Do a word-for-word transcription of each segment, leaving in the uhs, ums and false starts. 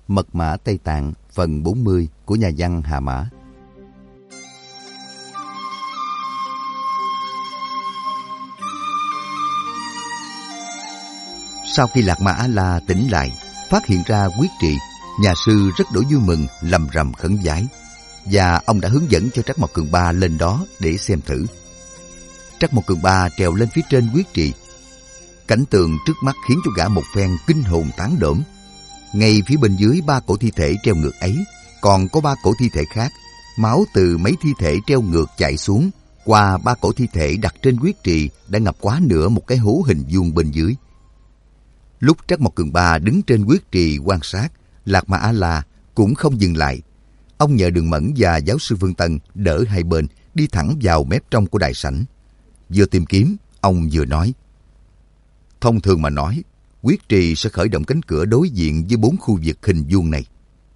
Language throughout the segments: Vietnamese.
Mật mã Tây Tạng phần bốn mươi của nhà văn Hà Mã. Sau khi Lạc Ma A-la tỉnh lại, phát hiện ra quyết trì, nhà sư rất đổi vui mừng, lầm rầm khấn vái, và ông đã hướng dẫn cho Trắc Mộc Cường Ba lên đó để xem thử. Trắc Mộc Cường Ba trèo lên phía trên quyết trì. Cảnh tượng trước mắt khiến cho gã một phen kinh hồn tán đổm. Ngay phía bên dưới ba cổ thi thể treo ngược ấy, còn có ba cổ thi thể khác. Máu từ mấy thi thể treo ngược chảy xuống, qua ba cổ thi thể đặt trên quyết trì đã ngập quá nửa một cái hố hình vuông bên dưới. Lúc Trắc Mộc Cường Ba đứng trên quyết trì quan sát, Lạc Ma A-la cũng không dừng lại. Ông nhờ Đường Mẫn và giáo sư Phương Tân đỡ hai bên, đi thẳng vào mép trong của đại sảnh. Vừa tìm kiếm, ông vừa nói: thông thường mà nói, quyết trì sẽ khởi động cánh cửa đối diện với bốn khu vực hình vuông này.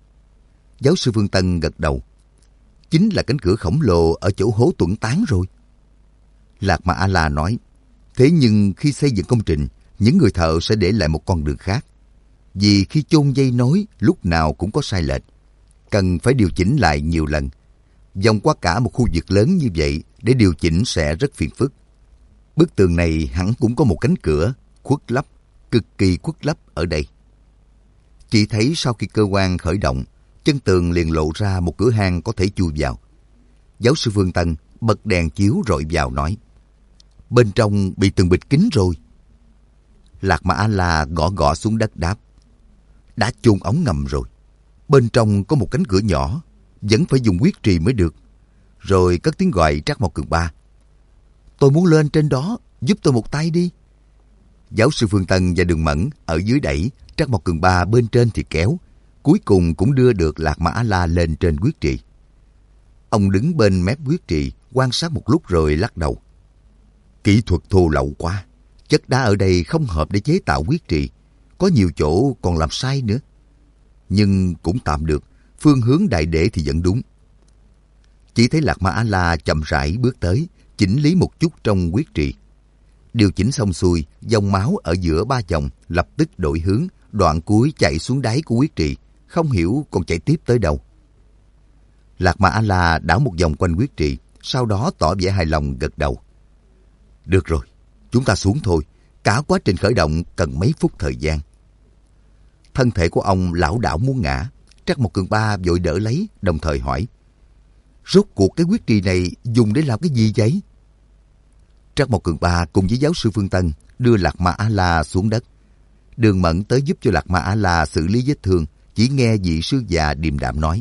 Giáo sư Phương Tân gật đầu. Chính là cánh cửa khổng lồ ở chỗ hố tuẫn tán rồi. Lạc Ma A-la nói: thế nhưng khi xây dựng công trình, những người thợ sẽ để lại một con đường khác. Vì khi chôn dây nối lúc nào cũng có sai lệch, cần phải điều chỉnh lại nhiều lần. Vòng qua cả một khu vực lớn như vậy để điều chỉnh sẽ rất phiền phức. Bức tường này hẳn cũng có một cánh cửa khuất lấp, cực kỳ khuất lấp ở đây. Chỉ thấy sau khi cơ quan khởi động, chân tường liền lộ ra một cửa hang có thể chui vào. Giáo sư Phương Tân bật đèn chiếu rọi vào nói: bên trong bị tường bịt kín rồi. Lạc Ma A-la gõ gõ xuống đất đáp: đã chôn ống ngầm rồi. Bên trong có một cánh cửa nhỏ, vẫn phải dùng quyết trì mới được. Rồi cất tiếng gọi Trắc Mộc Cường Ba: tôi muốn lên trên đó, giúp tôi một tay đi. Giáo sư Phương Tân và Đường Mẫn ở dưới đẩy, Trắc Mộc Cường Ba bên trên thì kéo. Cuối cùng cũng đưa được Lạc Ma A-la lên trên quyết trì. Ông đứng bên mép quyết trì, quan sát một lúc rồi lắc đầu: kỹ thuật thô lậu quá. Chất đá ở đây không hợp để chế tạo quyết trì. Có nhiều chỗ còn làm sai nữa. Nhưng cũng tạm được, phương hướng đại để thì vẫn đúng. Chỉ thấy Lạc Ma A-la chậm rãi bước tới, chỉnh lý một chút trong quyết trì. Điều chỉnh xong xuôi, dòng máu ở giữa ba dòng lập tức đổi hướng, đoạn cuối chạy xuống đáy của quyết trì, không hiểu còn chạy tiếp tới đâu. Lạc Ma A-la đảo một vòng quanh quyết trì, sau đó tỏ vẻ hài lòng gật đầu. Được rồi, chúng ta xuống thôi. Cả quá trình khởi động cần mấy phút thời gian. Thân thể của ông lảo đảo muốn ngã. Trắc Mộc Cường Ba vội đỡ lấy, đồng thời hỏi: rốt cuộc cái quyết trì này dùng để làm cái gì vậy? Trắc Mộc Cường Ba cùng với giáo sư Phương Tân đưa Lạc Ma A-la xuống đất. Đường Mẫn tới giúp cho Lạc Ma A-la xử lý vết thương. Chỉ nghe vị sư già điềm đạm nói: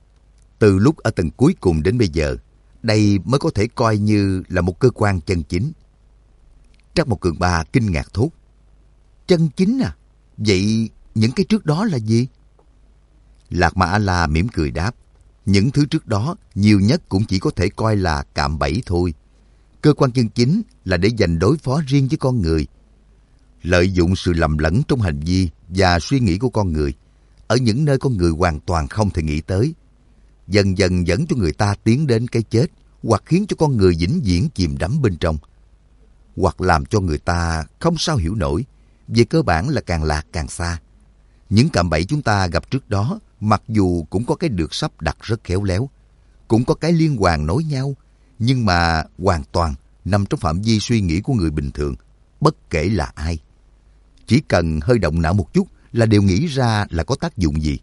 từ lúc ở tầng cuối cùng đến bây giờ, đây mới có thể coi như là một cơ quan chân chính. Trắc Mộc Cường Ba kinh ngạc thốt: chân chính à? Vậy những cái trước đó là gì? Lạc Ma A-la mỉm cười đáp: những thứ trước đó nhiều nhất cũng chỉ có thể coi là cạm bẫy thôi. Cơ quan chân chính là để dành đối phó riêng với con người. Lợi dụng sự lầm lẫn trong hành vi và suy nghĩ của con người, ở những nơi con người hoàn toàn không thể nghĩ tới. Dần dần dẫn cho người ta tiến đến cái chết, hoặc khiến cho con người vĩnh viễn chìm đắm bên trong, hoặc làm cho người ta không sao hiểu nổi. Về cơ bản là càng lạc càng xa. Những cạm bẫy chúng ta gặp trước đó, mặc dù cũng có cái được sắp đặt rất khéo léo, cũng có cái liên hoàn nối nhau, nhưng mà hoàn toàn nằm trong phạm vi suy nghĩ của người bình thường, bất kể là ai. Chỉ cần hơi động não một chút là đều nghĩ ra là có tác dụng gì.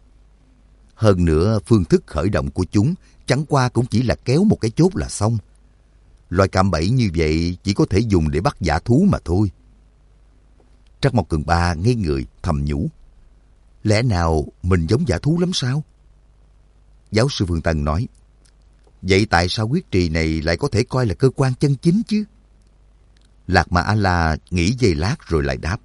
Hơn nữa, phương thức khởi động của chúng chẳng qua cũng chỉ là kéo một cái chốt là xong. Loại cạm bẫy như vậy chỉ có thể dùng để bắt dã thú mà thôi. Trắc Mộc Cường Ba ngây người thầm nhủ: lẽ nào mình giống dã thú lắm sao? Giáo sư Phương Tân nói: vậy tại sao quyết trì này lại có thể coi là cơ quan chân chính chứ? Lạc Ma A-la nghĩ giây lát rồi lại đáp: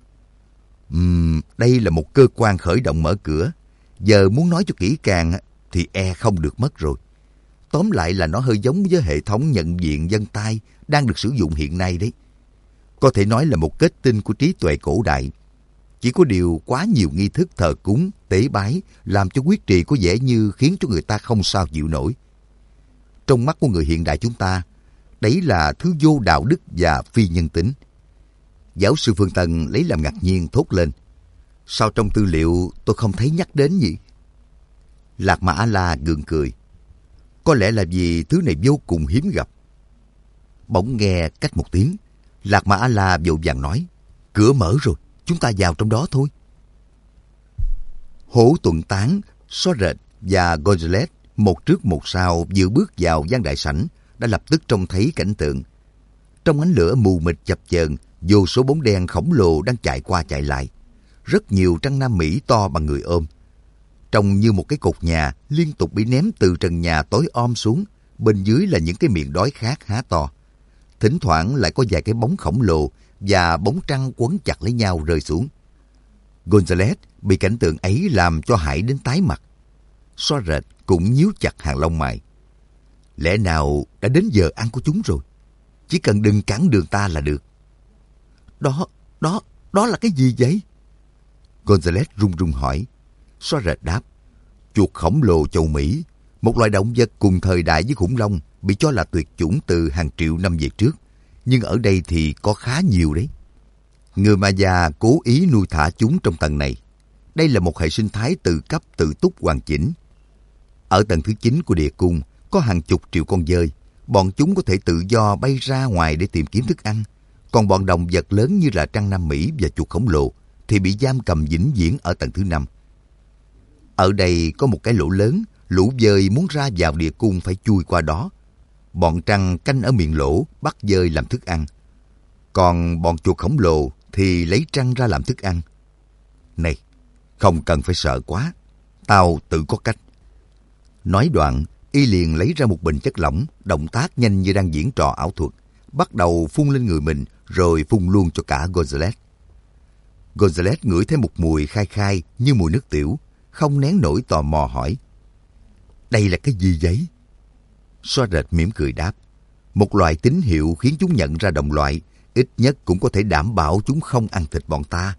Uhm, đây là một cơ quan khởi động mở cửa. Giờ muốn nói cho kỹ càng thì e không được mất rồi. Tóm lại là nó hơi giống với hệ thống nhận diện vân tay đang được sử dụng hiện nay đấy. Có thể nói là một kết tinh của trí tuệ cổ đại. Chỉ có điều quá nhiều nghi thức thờ cúng, tế bái làm cho quyết trì có vẻ như khiến cho người ta không sao chịu nổi. Trong mắt của người hiện đại chúng ta, đấy là thứ vô đạo đức và phi nhân tính. Giáo sư Phương Tân lấy làm ngạc nhiên thốt lên: sao trong tư liệu tôi không thấy nhắc đến nhỉ? Lạc Ma A-la gượng cười. Có lẽ là vì thứ này vô cùng hiếm gặp. Bỗng nghe cách một tiếng, Lạc Ma A-la vội vàng nói, cửa mở rồi, chúng ta vào trong đó thôi. Hổ Tuần Tán, Xóa Rệt và Gonzales một trước một sau vừa bước vào gian đại sảnh đã lập tức trông thấy cảnh tượng. Trong ánh lửa mù mịt chập chờn, vô số bóng đen khổng lồ đang chạy qua chạy lại. Rất nhiều trăng Nam Mỹ to bằng người ôm. Trông như một cái cột nhà liên tục bị ném từ trần nhà tối om xuống, bên dưới là những cái miệng đói khát há to. Thỉnh thoảng lại có vài cái bóng khổng lồ và bóng trăng quấn chặt lấy nhau rơi xuống. Gonzales bị cảnh tượng ấy làm cho hãi đến tái mặt. Xóa Rệt cũng nhíu chặt hàng lông mày. Lẽ nào đã đến giờ ăn của chúng rồi? Chỉ cần đừng cản đường ta là được. Đó, đó, đó là cái gì vậy? Gonzales run run hỏi. Xóa Rệt đáp. Chuột khổng lồ châu Mỹ, một loài động vật cùng thời đại với khủng long, bị cho là tuyệt chủng từ hàng triệu năm về trước. Nhưng ở đây thì có khá nhiều đấy. Người Maya cố ý nuôi thả chúng trong tầng này. Đây là một hệ sinh thái tự cấp tự túc hoàn chỉnh. Ở tầng thứ chín của địa cung có hàng chục triệu con dơi. Bọn chúng có thể tự do bay ra ngoài để tìm kiếm thức ăn. Còn bọn động vật lớn như là trăng Nam Mỹ và chuột khổng lồ thì bị giam cầm vĩnh viễn ở tầng thứ năm. Ở đây có một cái lỗ lớn, lũ dơi muốn ra vào địa cung phải chui qua đó. Bọn trăng canh ở miệng lỗ bắt dơi làm thức ăn. Còn bọn chuột khổng lồ thì lấy trăng ra làm thức ăn. Này, không cần phải sợ quá. Tao tự có cách. Nói đoạn, y liền lấy ra một bình chất lỏng, động tác nhanh như đang diễn trò ảo thuật. Bắt đầu phun lên người mình, rồi phun luôn cho cả Gonzales. Gonzales ngửi thấy một mùi khai khai như mùi nước tiểu, không nén nổi tò mò hỏi. Đây là cái gì vậy? Xóa Rệt mỉm cười đáp. Một loại tín hiệu khiến chúng nhận ra đồng loại, ít nhất cũng có thể đảm bảo chúng không ăn thịt bọn ta.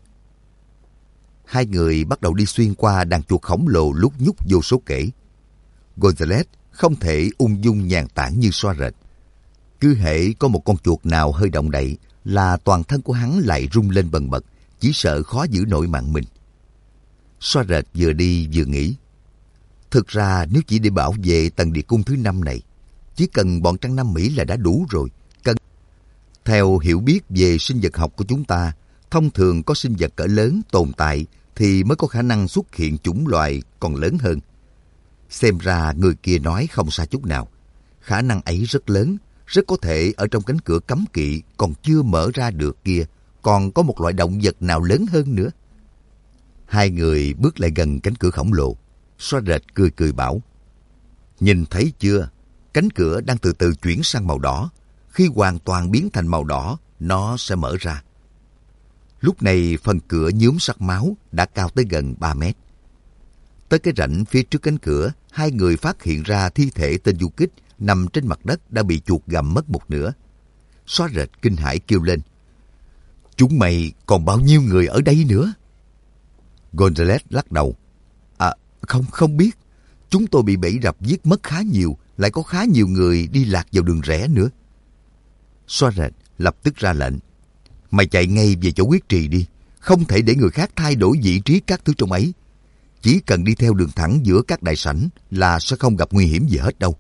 Hai người bắt đầu đi xuyên qua đàn chuột khổng lồ lúc nhúc vô số kể. Gonzales không thể ung dung nhàn tản như Xóa Rệt. Cứ hễ có một con chuột nào hơi động đậy là toàn thân của hắn lại rung lên bần bật, chỉ sợ khó giữ nổi mạng mình. Xóa Rệt vừa đi vừa nghĩ. Thực ra nếu chỉ để bảo vệ tầng địa cung thứ năm này, chỉ cần bọn trăng Nam Mỹ là đã đủ rồi. Cần... Theo hiểu biết về sinh vật học của chúng ta, thông thường có sinh vật cỡ lớn tồn tại thì mới có khả năng xuất hiện chủng loài còn lớn hơn. Xem ra người kia nói không sai chút nào. Khả năng ấy rất lớn, rất có thể ở trong cánh cửa cấm kỵ còn chưa mở ra được kia, còn có một loại động vật nào lớn hơn nữa. Hai người bước lại gần cánh cửa khổng lồ. Xóa Rệt cười cười bảo. Nhìn thấy chưa? Cánh cửa đang từ từ chuyển sang màu đỏ. Khi hoàn toàn biến thành màu đỏ, nó sẽ mở ra. Lúc này phần cửa nhuốm sắc máu đã cao tới gần ba mét. Tới cái rãnh phía trước cánh cửa, hai người phát hiện ra thi thể tên du kích nằm trên mặt đất đã bị chuột gặm mất một nửa. Xóa Rệt kinh hãi kêu lên. Chúng mày còn bao nhiêu người ở đây nữa? Gonzales lắc đầu. À, không, không biết. Chúng tôi bị bẫy rập giết mất khá nhiều, lại có khá nhiều người đi lạc vào đường rẽ nữa. Xóa Rệt lập tức ra lệnh. Mày chạy ngay về chỗ huyết trì đi, không thể để người khác thay đổi vị trí các thứ trong ấy. Chỉ cần đi theo đường thẳng giữa các đại sảnh là sẽ không gặp nguy hiểm gì hết đâu.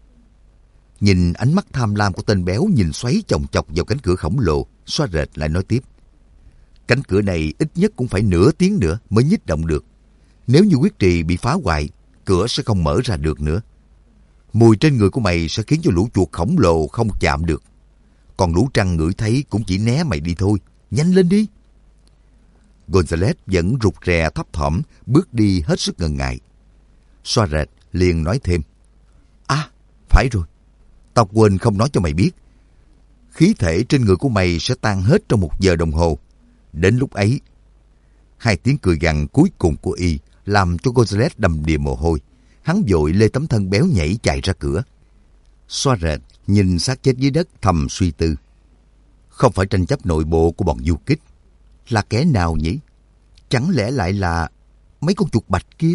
Nhìn ánh mắt tham lam của tên béo nhìn xoáy chồng chọc vào cánh cửa khổng lồ, Xóa Rệt lại nói tiếp. Cánh cửa này ít nhất cũng phải nửa tiếng nữa mới nhích động được. Nếu như huyết trì bị phá hoại, cửa sẽ không mở ra được nữa. Mùi trên người của mày sẽ khiến cho lũ chuột khổng lồ không chạm được. Còn lũ trăng ngửi thấy cũng chỉ né mày đi thôi. Nhanh lên đi. Gonzales vẫn rụt rè thấp thỏm bước đi hết sức ngần ngại. Xóa Rệt liền nói thêm. À, phải rồi. Tao quên không nói cho mày biết. Khí thể trên người của mày sẽ tan hết trong một giờ đồng hồ. Đến lúc ấy, hai tiếng cười gằn cuối cùng của y làm cho Gonzales đầm đìa mồ hôi. Hắn vội lê tấm thân béo nhảy chạy ra cửa. Xóa Rệt nhìn xác chết dưới đất thầm suy tư. Không phải tranh chấp nội bộ của bọn du kích. Là kẻ nào nhỉ? Chẳng lẽ lại là mấy con chuột bạch kia?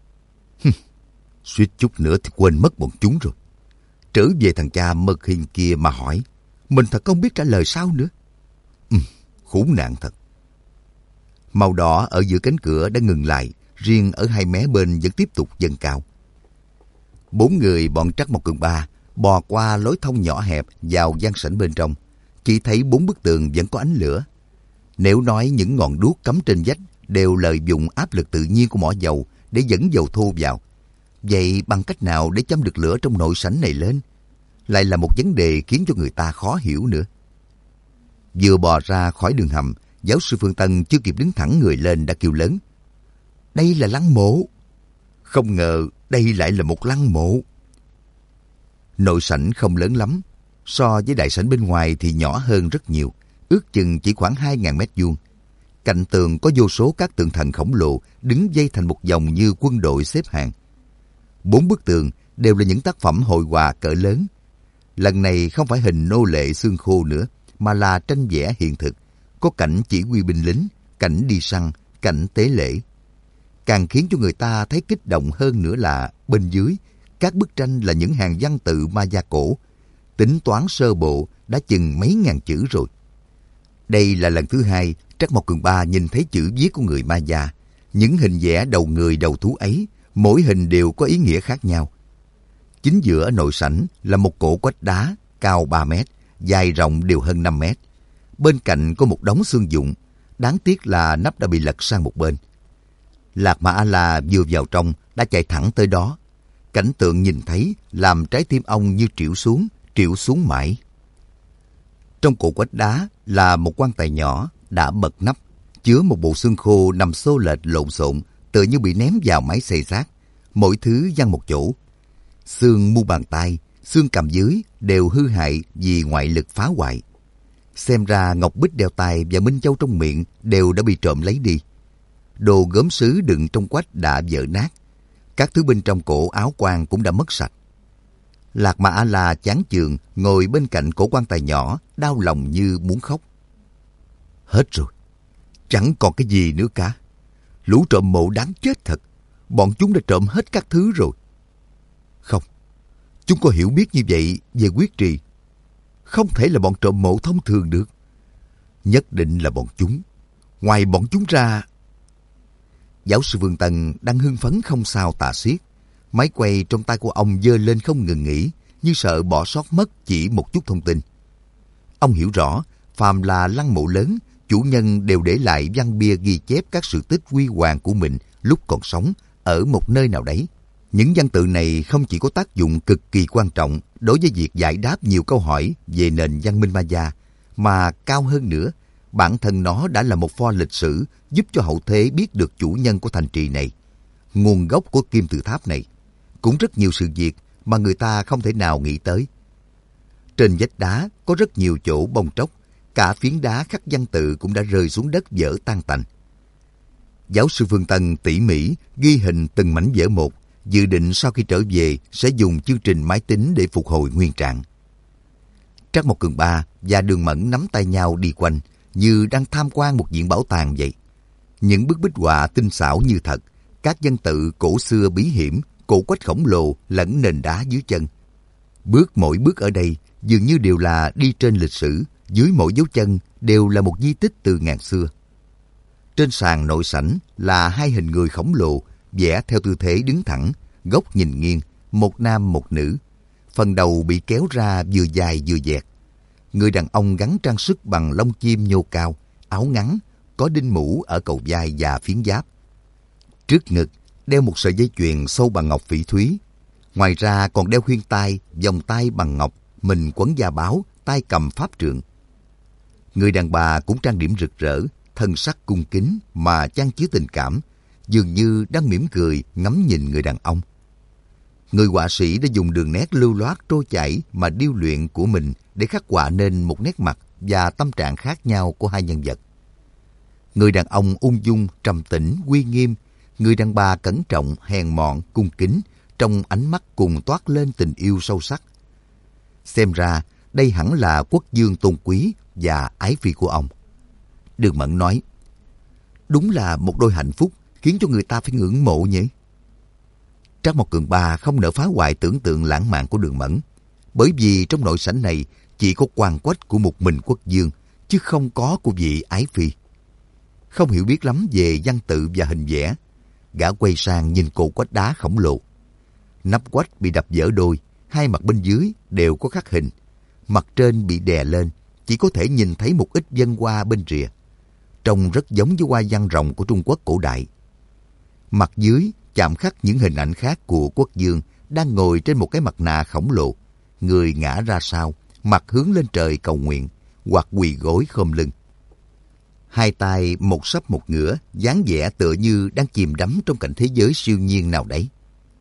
Suýt chút nữa thì quên mất bọn chúng rồi. Trở về thằng cha mật hình kia mà hỏi. Mình thật không biết trả lời sao nữa. Ừ, khốn nạn thật. Màu đỏ ở giữa cánh cửa đã ngừng lại, riêng ở hai mé bên vẫn tiếp tục dâng cao. Bốn người bọn Trắc Mộc Cường Ba bò qua lối thông nhỏ hẹp vào gian sảnh bên trong, chỉ thấy bốn bức tường vẫn có ánh lửa. Nếu nói những ngọn đuốc cắm trên vách đều lợi dụng áp lực tự nhiên của mỏ dầu để dẫn dầu thô vào, vậy bằng cách nào để châm được lửa trong nội sảnh này lên? Lại là một vấn đề khiến cho người ta khó hiểu nữa. Vừa bò ra khỏi đường hầm, giáo sư Phương Tân chưa kịp đứng thẳng người lên đã kêu lớn: đây là lăng mộ! Không ngờ đây lại là một lăng mộ. Nội sảnh không lớn lắm, so với đại sảnh bên ngoài thì nhỏ hơn rất nhiều, ước chừng chỉ khoảng hai nghìn mét vuông. Cạnh tường có vô số các tượng thần khổng lồ đứng dây thành một vòng như quân đội xếp hàng. Bốn bức tường đều là những tác phẩm hội họa cỡ lớn. Lần này không phải hình nô lệ xương khô nữa, mà là tranh vẽ hiện thực, có cảnh chỉ huy binh lính, cảnh đi săn, cảnh tế lễ. Càng khiến cho người ta thấy kích động hơn nữa là bên dưới, các bức tranh là những hàng văn tự Maya cổ, tính toán sơ bộ đã chừng mấy ngàn chữ rồi. Đây là lần thứ hai Trắc Mộc Cường Ba nhìn thấy chữ viết của người Maya. Những hình vẽ đầu người đầu thú ấy, mỗi hình đều có ý nghĩa khác nhau. Chính giữa nội sảnh là một cổ quách đá cao ba mét, dài rộng đều hơn năm mét. Bên cạnh có một đống xương dụng, đáng tiếc là nắp đã bị lật sang một bên. Lạc Mà A-la vừa vào trong đã chạy thẳng tới đó. Cảnh tượng nhìn thấy làm trái tim ông như trĩu xuống, trĩu xuống mãi. Trong cổ quách đá là một quan tài nhỏ đã bật nắp, chứa một bộ xương khô nằm xô lệch lộn xộn, tựa như bị ném vào máy xay xác, mỗi thứ văng một chỗ. Xương mu bàn tay, xương cầm dưới đều hư hại vì ngoại lực phá hoại. Xem ra ngọc bích đeo tay và minh châu trong miệng đều đã bị trộm lấy đi. Đồ gốm sứ đựng trong quách đã vỡ nát. Các thứ bên trong cổ áo quan cũng đã mất sạch. Lạc Mà A-la chán chường ngồi bên cạnh cổ quan tài nhỏ, đau lòng như muốn khóc. Hết rồi, chẳng còn cái gì nữa cả. Lũ trộm mộ đáng chết thật. Bọn chúng đã trộm hết các thứ rồi. Không, chúng có hiểu biết như vậy về quyết trì. Không thể là bọn trộm mộ thông thường được. Nhất định là bọn chúng. Ngoài bọn chúng ra... Giáo sư Vương Tân đang hưng phấn không sao tả xiết. Máy quay trong tay của ông giơ lên không ngừng nghỉ, như sợ bỏ sót mất chỉ một chút thông tin. Ông hiểu rõ, phàm là lăng mộ lớn, chủ nhân đều để lại văn bia ghi chép các sự tích huy hoàng của mình lúc còn sống ở một nơi nào đấy. Những văn tự này không chỉ có tác dụng cực kỳ quan trọng đối với việc giải đáp nhiều câu hỏi về nền văn minh Maya, mà cao hơn nữa, bản thân nó đã là một pho lịch sử giúp cho hậu thế biết được chủ nhân của thành trì này, nguồn gốc của kim tự tháp này, cũng rất nhiều sự việc mà người ta không thể nào nghĩ tới. Trên vách đá có rất nhiều chỗ bong tróc, cả phiến đá khắc văn tự cũng đã rơi xuống đất vỡ tan tành. Giáo sư Phương Tân tỉ mỉ ghi hình từng mảnh vỡ một, dự định sau khi trở về sẽ dùng chương trình máy tính để phục hồi nguyên trạng. Trắc Mộc Cường Ba và Đường Mẫn nắm tay nhau đi quanh, như đang tham quan một viện bảo tàng vậy. Những bức bích họa tinh xảo như thật, các văn tự cổ xưa bí hiểm, cổ quách khổng lồ lẫn nền đá dưới chân. Bước mỗi bước ở đây dường như đều là đi trên lịch sử, dưới mỗi dấu chân đều là một di tích từ ngàn xưa. Trên sàn nội sảnh là hai hình người khổng lồ vẽ theo tư thế đứng thẳng, góc nhìn nghiêng, một nam một nữ. Phần đầu bị kéo ra vừa dài vừa dẹt. Người đàn ông gắn trang sức bằng lông chim nhô cao, áo ngắn, có đinh mũ ở cầu vai và phiến giáp. Trước ngực đeo một sợi dây chuyền sâu bằng ngọc phỉ thúy. Ngoài ra còn đeo khuyên tai, vòng tay bằng ngọc, mình quấn da báo, tay cầm pháp trượng. Người đàn bà cũng trang điểm rực rỡ, thân sắc cung kính mà chan chứa tình cảm, dường như đang mỉm cười ngắm nhìn người đàn ông. Người họa sĩ đã dùng đường nét lưu loát trôi chảy mà điêu luyện của mình để khắc họa nên một nét mặt và tâm trạng khác nhau của hai nhân vật. Người đàn ông ung dung, trầm tĩnh, uy nghiêm, người đàn bà cẩn trọng, hèn mọn, cung kính, trong ánh mắt cùng toát lên tình yêu sâu sắc. Xem ra đây hẳn là quốc dương tôn quý và ái phi của ông. Đường Mẫn nói, đúng là một đôi hạnh phúc khiến cho người ta phải ngưỡng mộ nhỉ. Trắc Mộc Cường Ba không nỡ phá hoại tưởng tượng lãng mạn của Đường Mẫn, bởi vì trong nội sảnh này chỉ có quan quách của một mình quốc dương, chứ không có của vị ái phi. Không hiểu biết lắm về văn tự và hình vẽ, gã quay sang nhìn cột quách đá khổng lồ. Nắp quách bị đập vỡ đôi, hai mặt bên dưới đều có khắc hình. Mặt trên bị đè lên, chỉ có thể nhìn thấy một ít vân hoa bên rìa. Trông rất giống với hoa văn rồng của Trung Quốc cổ đại. Mặt dưới chạm khắc những hình ảnh khác của quốc vương đang ngồi trên một cái mặt nạ khổng lồ, người ngã ra sau, mặt hướng lên trời cầu nguyện, hoặc quỳ gối khom lưng. Hai tay một sấp một ngửa, dáng vẻ tựa như đang chìm đắm trong cảnh thế giới siêu nhiên nào đấy.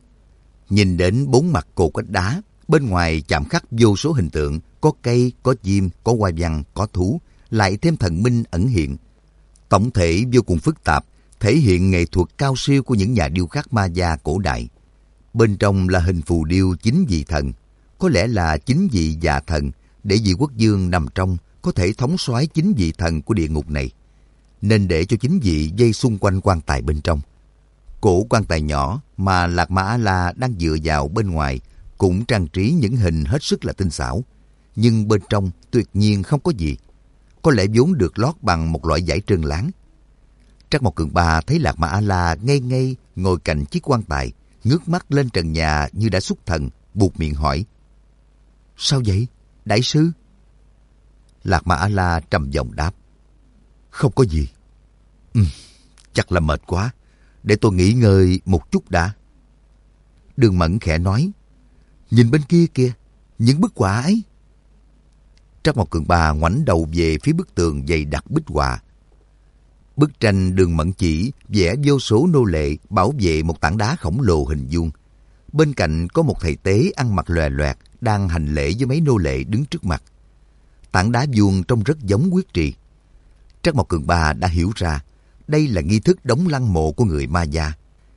Nhìn đến bốn mặt cột quách đá, bên ngoài chạm khắc vô số hình tượng, có cây, có chim, có hoa văn, có thú, lại thêm thần minh ẩn hiện. Tổng thể vô cùng phức tạp, thể hiện nghệ thuật cao siêu của những nhà điêu khắc Maya cổ đại. Bên trong là hình phù điêu chính vị thần, có lẽ là chính vị già thần, để vị quốc vương nằm trong có thể thống soái chính vị thần của địa ngục này, nên để cho chính vị dây xung quanh quan tài bên trong. Cổ quan tài nhỏ mà Lạc Ma A-la đang dựa vào bên ngoài cũng trang trí những hình hết sức là tinh xảo, nhưng bên trong tuyệt nhiên không có gì. Có lẽ vốn được lót bằng một loại vải trơn láng. Trắc Mộc Cường Ba thấy Lạc Ma A-la ngây ngây ngồi cạnh chiếc quan tài, ngước mắt lên trần nhà như đã xuất thần, buột miệng hỏi: "Sao vậy, đại sư?" Lạc Ma A-la trầm giọng đáp: "Không có gì. Ừ, chắc là mệt quá. Để tôi nghỉ ngơi một chút đã." Đường Mẫn khẽ nói: "Nhìn bên kia kìa, những bức họa ấy." Trắc Mộc Cường Ba ngoảnh đầu về phía bức tường dày đặc bích họa. Bức tranh Đường Mẫn chỉ vẽ vô số nô lệ bảo vệ một tảng đá khổng lồ hình vuông. Bên cạnh có một thầy tế ăn mặc lòe loẹt đang hành lễ với mấy nô lệ đứng trước mặt. Tảng đá vuông trông rất giống huyết trì. Trắc Mộc Cường Ba đã hiểu ra đây là nghi thức đóng lăng mộ của người Maya.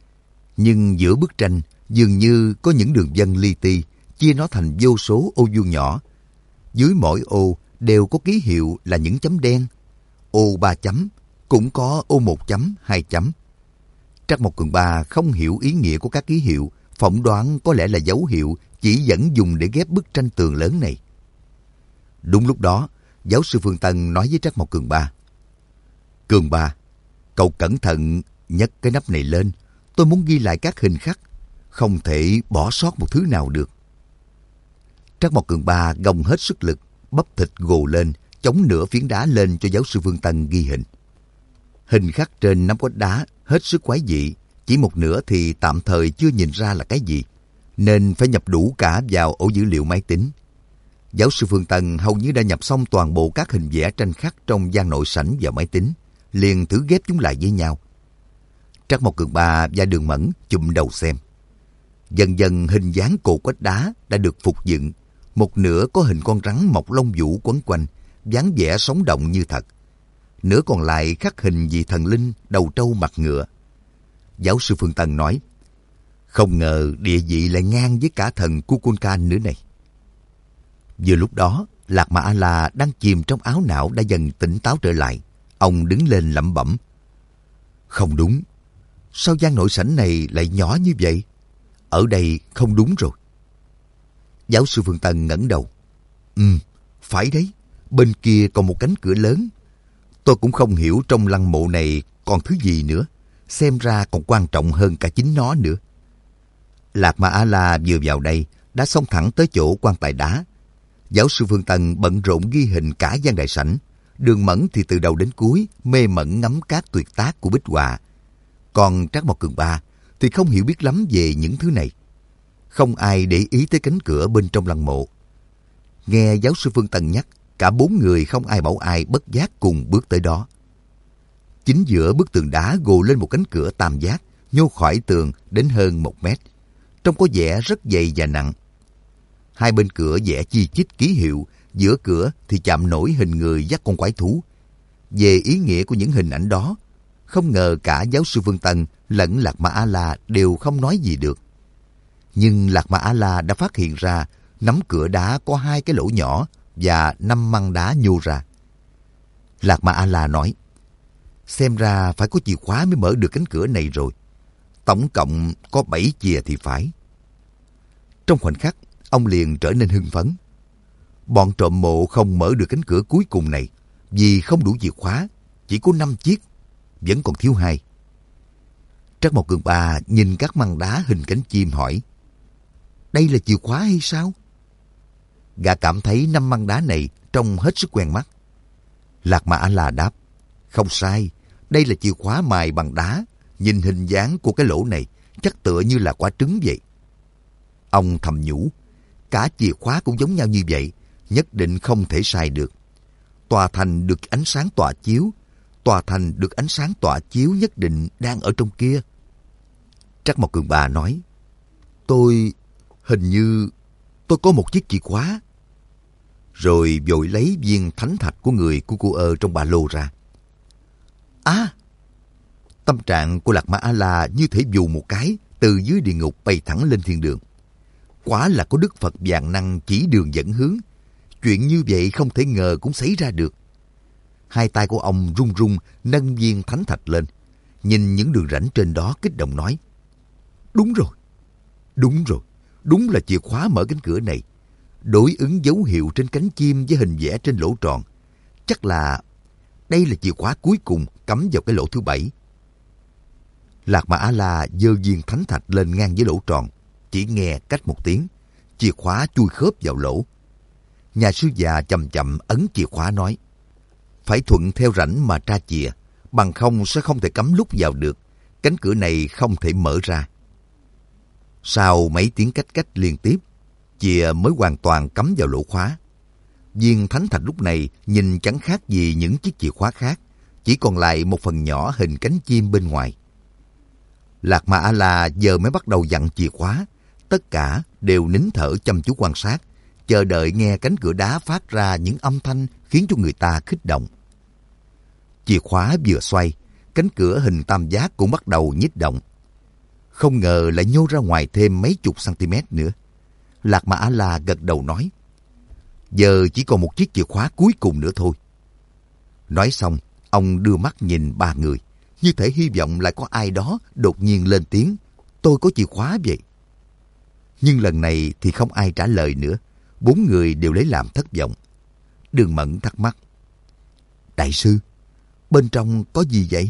Nhưng giữa bức tranh dường như có những đường vân li ti, chia nó thành vô số ô vuông nhỏ. Dưới mỗi ô đều có ký hiệu là những chấm đen. Ô ba chấm, cũng có ô một chấm, hai chấm. Trắc Mộc Cường Ba không hiểu ý nghĩa của các ký hiệu, phỏng đoán có lẽ là dấu hiệu chỉ dẫn dùng để ghép bức tranh tường lớn này. Đúng lúc đó, giáo sư Phương Tân nói với Trắc Mộc Cường Ba: "Cường Ba, cậu cẩn thận nhấc cái nắp này lên. Tôi muốn ghi lại các hình khắc, không thể bỏ sót một thứ nào được." Trắc Mộc Cường Ba gồng hết sức lực, bắp thịt gồ lên, chống nửa phiến đá lên cho giáo sư Phương Tân ghi hình. Hình khắc trên nắm quách đá hết sức quái dị, chỉ một nửa thì tạm thời chưa nhìn ra là cái gì, nên phải nhập đủ cả vào ổ dữ liệu máy tính. Giáo sư Phương Tân hầu như đã nhập xong toàn bộ các hình vẽ tranh khắc trong gian nội sảnh vào máy tính, liền thử ghép chúng lại với nhau. Trắc Mộc Cường Ba và Đường Mẫn chụm đầu xem. Dần dần hình dáng cột quách đá đã được phục dựng, một nửa có hình con rắn mọc lông vũ quấn quanh, dáng vẻ sống động như thật. Nửa còn lại khắc hình vị thần linh đầu trâu mặt ngựa. Giáo sư Phương Tân nói: "Không ngờ địa vị lại ngang với cả thần Kukulkan nữa này." Vừa lúc đó, Lạc Ma A-la đang chìm trong áo não đã dần tỉnh táo trở lại. Ông đứng lên lẩm bẩm: "Không đúng. Sao gian nội sảnh này lại nhỏ như vậy? Ở đây không đúng rồi." Giáo sư Phương Tân ngẩng đầu: "Ừ, phải đấy. Bên kia còn một cánh cửa lớn. Tôi cũng không hiểu trong lăng mộ này còn thứ gì nữa. Xem ra còn quan trọng hơn cả chính nó nữa." Lạc Ma A-la vừa vào đây đã xông thẳng tới chỗ quan tài đá. Giáo sư Phương Tân bận rộn ghi hình cả gian đại sảnh. Đường Mẫn thì từ đầu đến cuối mê mẩn ngắm các tuyệt tác của bích họa. Còn Trắc Mộc Cường Ba thì không hiểu biết lắm về những thứ này. Không ai để ý tới cánh cửa bên trong lăng mộ. Nghe giáo sư Phương Tân nhắc, cả bốn người không ai bảo ai bất giác cùng bước tới đó. Chính giữa bức tường đá gồ lên một cánh cửa tam giác, nhô khỏi tường đến hơn một mét. Trông có vẻ rất dày và nặng. Hai bên cửa vẽ chi chít ký hiệu, giữa cửa thì chạm nổi hình người dắt con quái thú. Về ý nghĩa của những hình ảnh đó, không ngờ cả giáo sư Phương Tân lẫn Lạc Ma A-la đều không nói gì được. Nhưng Lạc Ma A-la đã phát hiện ra nắm cửa đá có hai cái lỗ nhỏ và năm măng đá nhô ra. Lạc Ma A-la nói: "Xem ra phải có chìa khóa mới mở được cánh cửa này rồi. Tổng cộng có bảy chìa thì phải." Trong khoảnh khắc, ông liền trở nên hưng phấn. Bọn trộm mộ không mở được cánh cửa cuối cùng này vì không đủ chìa khóa, chỉ có năm chiếc, vẫn còn thiếu hai. Trắc Mộc Cường Ba nhìn các măng đá hình cánh chim hỏi, đây là chìa khóa hay sao? Gã cảm thấy năm măng đá này trông hết sức quen mắt. Lạc Ma A-la đáp, không sai, đây là chìa khóa mài bằng đá. Nhìn hình dáng của cái lỗ này chắc tựa như là quả trứng vậy. Ông thầm nhủ, cả chìa khóa cũng giống nhau như vậy, nhất định không thể sai được. Tòa thành được ánh sáng tỏa chiếu, tòa thành được ánh sáng tỏa chiếu nhất định đang ở trong kia. Trắc Mộc Cường Ba nói, tôi, hình như tôi có một chiếc chìa khóa. Rồi vội lấy viên thánh thạch của người của cô ơ trong ba lô ra. À! Tâm trạng của Lạc Ma A-la như thể vù một cái từ dưới địa ngục bay thẳng lên thiên đường. Quả là có Đức Phật vạn năng chỉ đường dẫn hướng. Chuyện như vậy không thể ngờ cũng xảy ra được. Hai tay của ông run run nâng viên thánh thạch lên, nhìn những đường rãnh trên đó kích động nói, đúng rồi, đúng rồi, đúng là chìa khóa mở cánh cửa này. Đối ứng dấu hiệu trên cánh chim với hình vẽ trên lỗ tròn. Chắc là đây là chìa khóa cuối cùng cắm vào cái lỗ thứ bảy. Lạc Ma A-la giơ viên thánh thạch lên ngang với lỗ tròn, chỉ nghe cách một tiếng, chìa khóa chui khớp vào lỗ. Nhà sư già chậm chậm ấn chìa khóa nói, phải thuận theo rãnh mà tra chìa, bằng không sẽ không thể cắm lúc vào được, cánh cửa này không thể mở ra. Sau mấy tiếng cách cách liên tiếp, chìa mới hoàn toàn cắm vào lỗ khóa. Viên thánh thạch lúc này nhìn chẳng khác gì những chiếc chìa khóa khác, chỉ còn lại một phần nhỏ hình cánh chim bên ngoài. Lạc Ma A-la giờ mới bắt đầu dặn chìa khóa, tất cả đều nín thở chăm chú quan sát, chờ đợi nghe cánh cửa đá phát ra những âm thanh khiến cho người ta kích động. Chìa khóa vừa xoay, cánh cửa hình tam giác cũng bắt đầu nhích động. Không ngờ lại nhô ra ngoài thêm mấy chục cm nữa. Lạc Ma A-la gật đầu nói, giờ chỉ còn một chiếc chìa khóa cuối cùng nữa thôi. Nói xong, ông đưa mắt nhìn ba người, như thể hy vọng lại có ai đó đột nhiên lên tiếng, tôi có chìa khóa vậy. Nhưng lần này thì không ai trả lời nữa, bốn người đều lấy làm thất vọng. Đường Mẫn thắc mắc, đại sư, bên trong có gì vậy?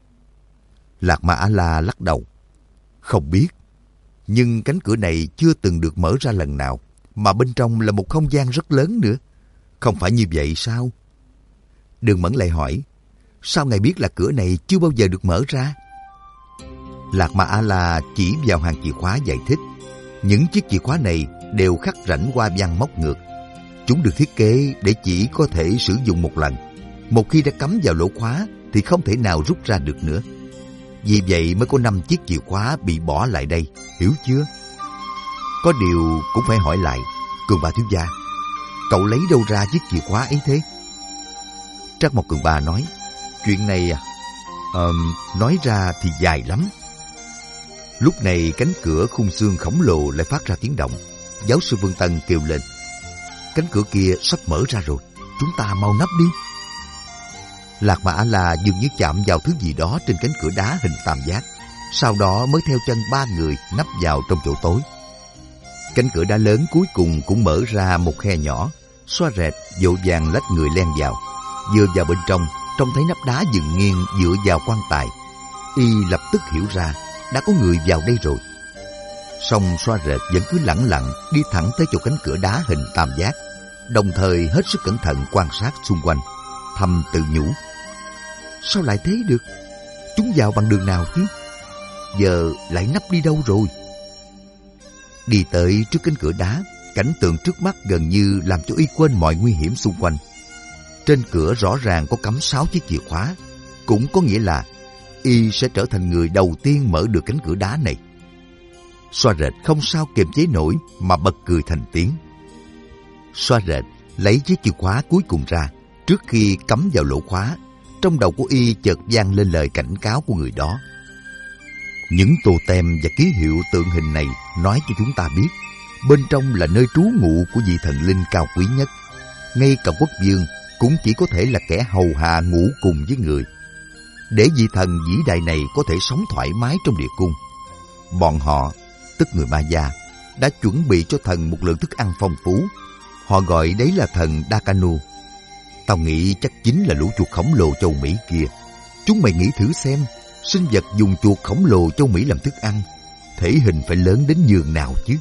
Lạc Ma A-la lắc đầu, không biết, nhưng cánh cửa này chưa từng được mở ra lần nào, mà bên trong là một không gian rất lớn nữa. Không phải như vậy sao? Đường Mẫn lại hỏi, sao ngài biết là cửa này chưa bao giờ được mở ra? Lạc Ma A-la chỉ vào hàng chìa khóa giải thích, những chiếc chìa khóa này đều khắc rãnh hoa văn móc ngược. Chúng được thiết kế để chỉ có thể sử dụng một lần. Một khi đã cắm vào lỗ khóa thì không thể nào rút ra được nữa. Vì vậy mới có năm chiếc chìa khóa bị bỏ lại đây, hiểu chưa? Có điều cũng phải hỏi lại, Cường Ba thiếu gia, cậu lấy đâu ra chiếc chìa khóa ấy thế? Trắc Mộc Cường Ba nói, chuyện này à, um, nói ra thì dài lắm. Lúc này cánh cửa khung xương khổng lồ lại phát ra tiếng động. Giáo sư Vương Tân kêu lên, cánh cửa kia sắp mở ra rồi, chúng ta mau nấp đi. Lạc Ma A-la dường như chạm vào thứ gì đó trên cánh cửa đá hình tam giác, sau đó mới theo chân ba người nấp vào trong chỗ tối. Cánh cửa đá lớn cuối cùng cũng mở ra một khe nhỏ. Xoa Rệt vội vàng lách người len vào. Vừa vào bên trong, trông thấy nắp đá dựng nghiêng dựa vào quan tài. Y lập tức hiểu ra đã có người vào đây rồi. Song Xoa Rệt vẫn cứ lẳng lặng đi thẳng tới chỗ cánh cửa đá hình tam giác, đồng thời hết sức cẩn thận quan sát xung quanh, thầm tự nhủ, sao lại thế được? Chúng vào bằng đường nào chứ? Giờ lại nấp đi đâu rồi? Đi tới trước cánh cửa đá, cảnh tượng trước mắt gần như làm cho y quên mọi nguy hiểm xung quanh. Trên cửa rõ ràng có cắm sáu chiếc chìa khóa, cũng có nghĩa là y sẽ trở thành người đầu tiên mở được cánh cửa đá này. Xoa Rệt không sao kiềm chế nổi mà bật cười thành tiếng. Xoa Rệt lấy chiếc chìa khóa cuối cùng ra. Trước khi cắm vào lỗ khóa, trong đầu của y chợt vang lên lời cảnh cáo của người đó. Những tô tem và ký hiệu tượng hình này nói cho chúng ta biết, bên trong là nơi trú ngụ của vị thần linh cao quý nhất. Ngay cả quốc vương cũng chỉ có thể là kẻ hầu hạ ngủ cùng với người. Để vị thần vĩ đại này có thể sống thoải mái trong địa cung, bọn họ, tức người Maya, đã chuẩn bị cho thần một lượng thức ăn phong phú. Họ gọi đấy là thần Dakanu. Tao nghĩ chắc chính là lũ chuột khổng lồ châu Mỹ kia. Chúng mày nghĩ thử xem, Sinh vật dùng chuột khổng lồ châu Mỹ làm thức ăn, thể hình phải lớn đến nhường nào chứ?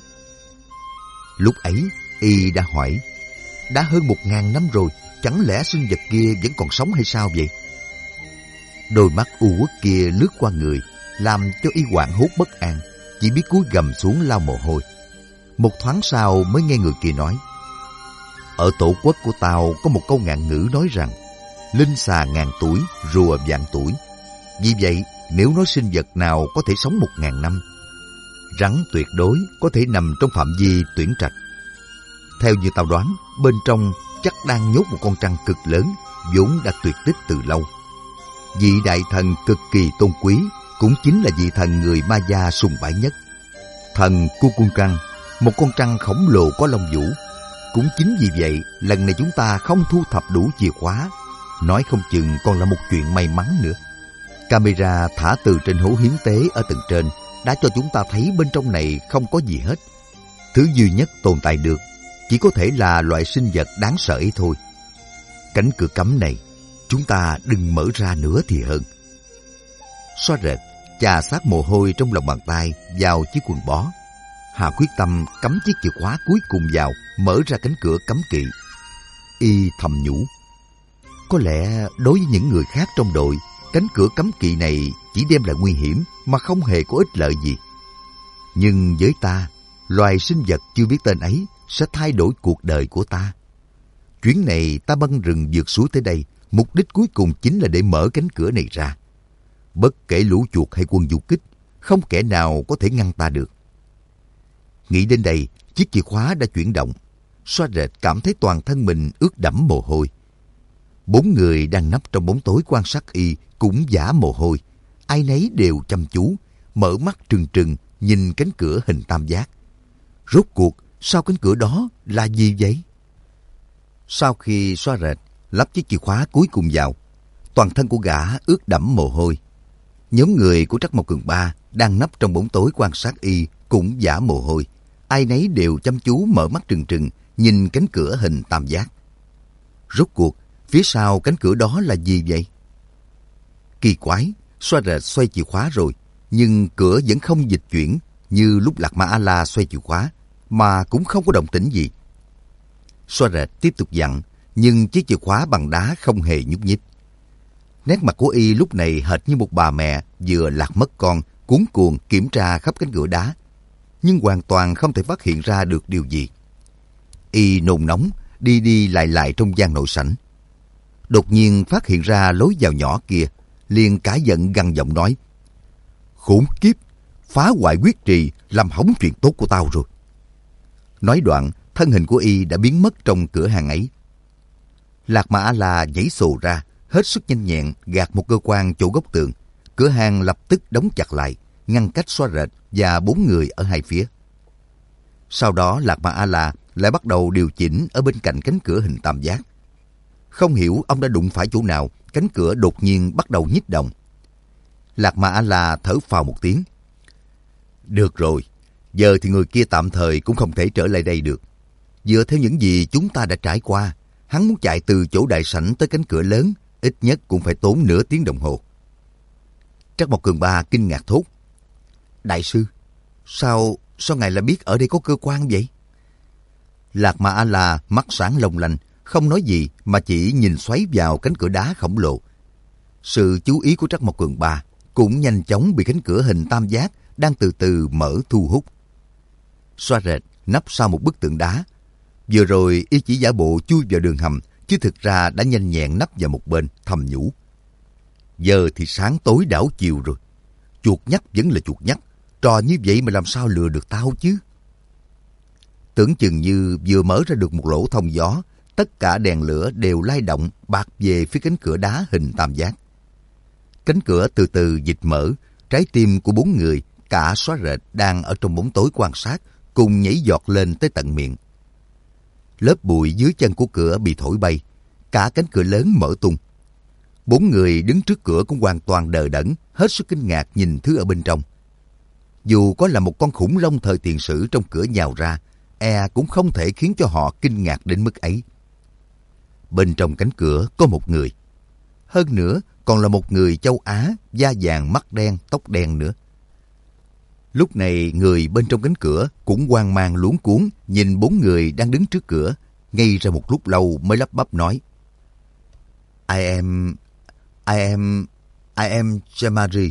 Lúc ấy, y đã hỏi, đã hơn một ngàn năm rồi, chẳng lẽ sinh vật kia vẫn còn sống hay sao vậy? Đôi mắt u uất kia lướt qua người, làm cho y hoảng hốt bất an, chỉ biết cúi gằm xuống lau mồ hôi. Một thoáng sau mới nghe người kia nói, ở tổ quốc của tao có một câu ngạn ngữ nói rằng, linh xà ngàn tuổi, rùa vạn tuổi. Vì vậy, nếu nói sinh vật nào có thể sống một ngàn năm, rắn tuyệt đối có thể nằm trong phạm vi tuyển trạch. Theo như tao đoán, bên trong chắc đang nhốt một con trăng cực lớn, vốn đã tuyệt tích từ lâu. Vị đại thần cực kỳ tôn quý, cũng chính là vị thần người Maya sùng bái nhất. Thần Kukulkan, một con trăng khổng lồ có lông vũ. Cũng chính vì vậy, lần này chúng ta không thu thập đủ chìa khóa, nói không chừng còn là một chuyện may mắn nữa. Camera thả từ trên hố hiến tế ở tầng trên đã cho chúng ta thấy bên trong này không có gì hết. Thứ duy nhất tồn tại được chỉ có thể là loại sinh vật đáng sợ ấy thôi. Cánh cửa cấm này, chúng ta đừng mở ra nữa thì hơn. Xoa rệt, chà sát mồ hôi trong lòng bàn tay vào chiếc quần bó. Hà quyết tâm cắm chiếc chìa khóa cuối cùng vào, mở ra cánh cửa cấm kỵ. Y thầm nhủ, có lẽ đối với những người khác trong đội, cánh cửa cấm kỵ này chỉ đem lại nguy hiểm mà không hề có ích lợi gì. Nhưng với ta, loài sinh vật chưa biết tên ấy sẽ thay đổi cuộc đời của ta. Chuyến này ta băng rừng vượt suối tới đây, mục đích cuối cùng chính là để mở cánh cửa này ra. Bất kể lũ chuột hay quân du kích, không kẻ nào có thể ngăn ta được. Nghĩ đến đây, chiếc chìa khóa đã chuyển động. Xoa rệt cảm thấy toàn thân mình ướt đẫm mồ hôi. Bốn người đang nấp trong bóng tối quan sát y cũng vã mồ hôi. Ai nấy đều chăm chú, mở mắt trừng trừng nhìn cánh cửa hình tam giác. Rốt cuộc, sau cánh cửa đó là gì vậy? Sau khi xoa rệt, lắp chiếc chìa khóa cuối cùng vào, toàn thân của gã ướt đẫm mồ hôi. Nhóm người của Trắc Mộc Cường Ba đang nấp trong bóng tối quan sát y cũng vã mồ hôi. Ai nấy đều chăm chú mở mắt trừng trừng nhìn cánh cửa hình tam giác. Rốt cuộc, phía sau cánh cửa đó là gì vậy? Kỳ quái, xoa rệt xoay chìa khóa rồi, nhưng cửa vẫn không dịch chuyển như lúc Lạc Ma A-la xoay chìa khóa, mà cũng không có động tĩnh gì. Xoa rệt tiếp tục dặn, nhưng chiếc chìa khóa bằng đá không hề nhúc nhích. Nét mặt của y lúc này hệt như một bà mẹ vừa lạc mất con, cuống cuồng kiểm tra khắp cánh cửa đá, nhưng hoàn toàn không thể phát hiện ra được điều gì. Y nôn nóng đi đi lại lại trong gian nội sảnh. Đột nhiên phát hiện ra lối vào nhỏ kia, liền cả giận gằn giọng nói, khốn kiếp, phá hoại quyết trì, làm hỏng chuyện tốt của tao rồi. Nói đoạn, thân hình của y đã biến mất trong cửa hàng ấy. Lạc Ma A-la nhảy sồ ra, hết sức nhanh nhẹn gạt một cơ quan chỗ góc tường. Cửa hàng lập tức đóng chặt lại, ngăn cách xoa rệt và bốn người ở hai phía. Sau đó Lạc Ma A-la lại bắt đầu điều chỉnh ở bên cạnh cánh cửa hình tam giác. Không hiểu ông đã đụng phải chỗ nào, cánh cửa đột nhiên bắt đầu nhích động. Lạc Ma A-la thở phào một tiếng. Được rồi, giờ thì người kia tạm thời cũng không thể trở lại đây được. Dựa theo những gì chúng ta đã trải qua, hắn muốn chạy từ chỗ đại sảnh tới cánh cửa lớn, ít nhất cũng phải tốn nửa tiếng đồng hồ. Trắc Mộc Cường Ba kinh ngạc thốt. Đại sư, sao, sao ngài lại biết ở đây có cơ quan vậy? Lạc Ma A-la mắt sáng long lanh, không nói gì mà chỉ nhìn xoáy vào cánh cửa đá khổng lồ. Sự chú ý của Trắc Mộc Cường Ba cũng nhanh chóng bị cánh cửa hình tam giác đang từ từ mở thu hút. Xoa rệt nấp sau một bức tượng đá. Vừa rồi y chỉ giả bộ chui vào đường hầm, chứ thực ra đã nhanh nhẹn nấp vào một bên, thầm nhủ. Giờ thì sáng tối đảo chiều rồi. Chuột nhắt vẫn là chuột nhắt, trò như vậy mà làm sao lừa được tao chứ? Tưởng chừng như vừa mở ra được một lỗ thông gió, tất cả đèn lửa đều lay động bạc về phía cánh cửa đá hình tam giác. Cánh cửa từ từ dịch mở, trái tim của bốn người, cả xóa rệt đang ở trong bóng tối quan sát, cùng nhảy giọt lên tới tận miệng. Lớp bụi dưới chân của cửa bị thổi bay, cả cánh cửa lớn mở tung. Bốn người đứng trước cửa cũng hoàn toàn đờ đẫn, hết sức kinh ngạc nhìn thứ ở bên trong. Dù có là một con khủng long thời tiền sử trong cửa nhào ra, e cũng không thể khiến cho họ kinh ngạc đến mức ấy. Bên trong cánh cửa có một người. Hơn nữa, còn là một người châu Á, da vàng mắt đen, tóc đen nữa. Lúc này, người bên trong cánh cửa cũng hoang mang luống cuống nhìn bốn người đang đứng trước cửa, ngay ra một lúc lâu mới lắp bắp nói: I am... I am... I am Chamari.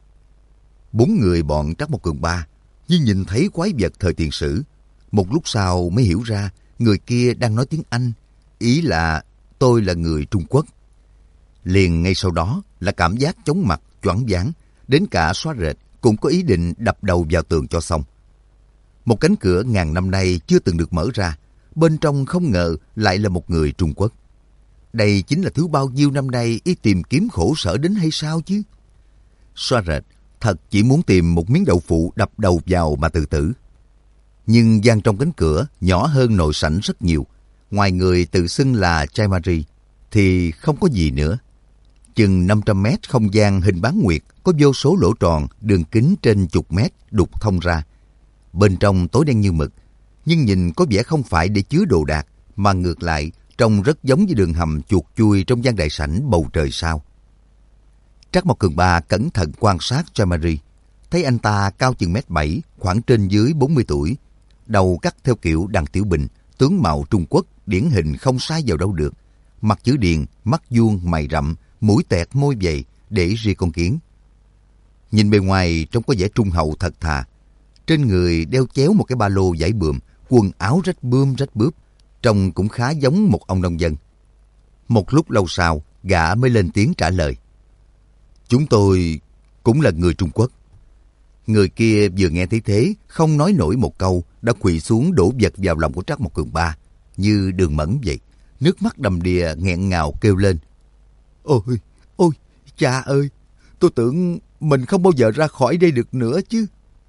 Bốn người bọn Trắc Mộc Cường Ba như nhìn thấy quái vật thời tiền sử. Một lúc sau mới hiểu ra người kia đang nói tiếng Anh, ý là tôi là người Trung Quốc. Liền ngay sau đó là cảm giác chóng mặt, choáng váng, đến cả xóa rệt cũng có ý định đập đầu vào tường cho xong. Một cánh cửa ngàn năm nay chưa từng được mở ra, bên trong không ngờ lại là một người Trung Quốc. Đây chính là thứ bao nhiêu năm nay y tìm kiếm khổ sở đến hay sao chứ? Xóa rệt thật chỉ muốn tìm một miếng đậu phụ đập đầu vào mà tự tử. Nhưng gian trong cánh cửa nhỏ hơn nội sảnh rất nhiều. Ngoài người tự xưng là Chaimari thì không có gì nữa. Chừng năm trăm mét không gian hình bán nguyệt có vô số lỗ tròn đường kính trên chục mét đục thông ra. Bên trong tối đen như mực, nhưng nhìn có vẻ không phải để chứa đồ đạc, mà ngược lại trông rất giống với đường hầm chuột chui trong gian đại sảnh bầu trời sao. Trắc Mộc Cường Ba cẩn thận quan sát Chaimari, thấy anh ta cao chừng mét bảy, khoảng trên dưới bốn mươi tuổi, đầu cắt theo kiểu Đặng Tiểu Bình, tướng mạo Trung Quốc điển hình không sai vào đâu được, mặt chữ điền, mắt vuông, mày rậm, mũi tẹt, môi dày, để ri con kiến. Nhìn bề ngoài trông có vẻ trung hậu thật thà. Trên người đeo chéo một cái ba lô vải bườm, quần áo rách bươm rách bướp, trông cũng khá giống một ông nông dân. Một lúc lâu sau, gã mới lên tiếng trả lời: Chúng tôi cũng là người Trung Quốc. Người kia vừa nghe thấy thế, không nói nổi một câu, đã quỳ xuống đổ vật vào lòng của Trắc Mộc Cường Ba, như Đường Mẫn vậy. Nước mắt đầm đìa nghẹn ngào kêu lên: Ôi, ôi, cha ơi, tôi tưởng mình không bao giờ ra khỏi đây được nữa chứ.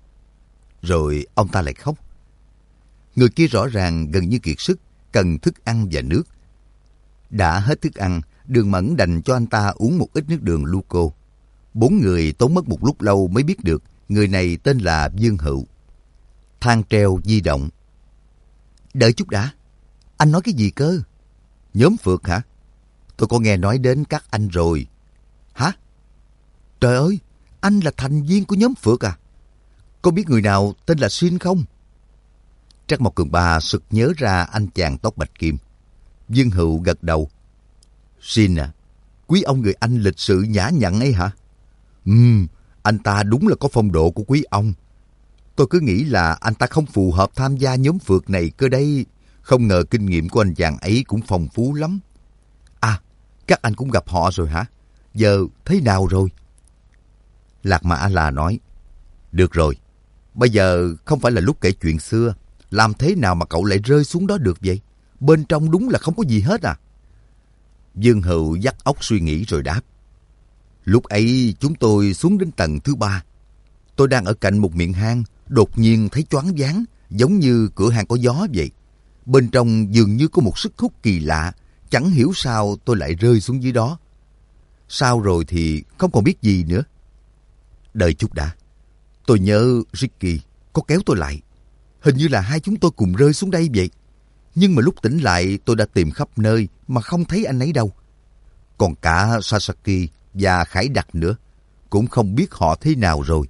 Rồi ông ta lại khóc. Người kia rõ ràng gần như kiệt sức, cần thức ăn và nước. Đã hết thức ăn, Đường Mẫn đành cho anh ta uống một ít nước đường Luco. Bốn người tốn mất một lúc lâu mới biết được người này tên là Dương Hữu. Thang treo di động. Đợi chút đã, anh nói cái gì cơ? Nhóm phượt hả? Tôi có nghe nói đến các anh rồi. Hả? Trời ơi, anh là thành viên của nhóm phượt à? Có biết người nào tên là Xin không? Trắc Mộc Cường Ba sực nhớ ra anh chàng tóc bạch kim. Dương Hữu gật đầu. Xin à, quý ông người Anh lịch sự nhã nhặn ấy hả? Ừm, anh ta đúng là có phong độ của quý ông. Tôi cứ nghĩ là anh ta không phù hợp tham gia nhóm phượt này cơ đấy. Không ngờ kinh nghiệm của anh chàng ấy cũng phong phú lắm. À, các anh cũng gặp họ rồi hả? Giờ thế nào rồi? Lạc Mà A-la nói: Được rồi, bây giờ không phải là lúc kể chuyện xưa. Làm thế nào mà cậu lại rơi xuống đó được vậy? Bên trong đúng là không có gì hết à? Dương Hữu dắt óc suy nghĩ rồi đáp: Lúc ấy chúng tôi xuống đến tầng thứ ba. Tôi đang ở cạnh một miệng hang, đột nhiên thấy choáng váng, giống như cửa hang có gió vậy. Bên trong dường như có một sức hút kỳ lạ, chẳng hiểu sao tôi lại rơi xuống dưới đó. Sau rồi thì không còn biết gì nữa. Đợi chút đã, tôi nhớ Ricky có kéo tôi lại. Hình như là hai chúng tôi cùng rơi xuống đây vậy. Nhưng mà lúc tỉnh lại tôi đã tìm khắp nơi mà không thấy anh ấy đâu. Còn cả Sasaki và Khải Đặc nữa, cũng không biết họ thế nào rồi.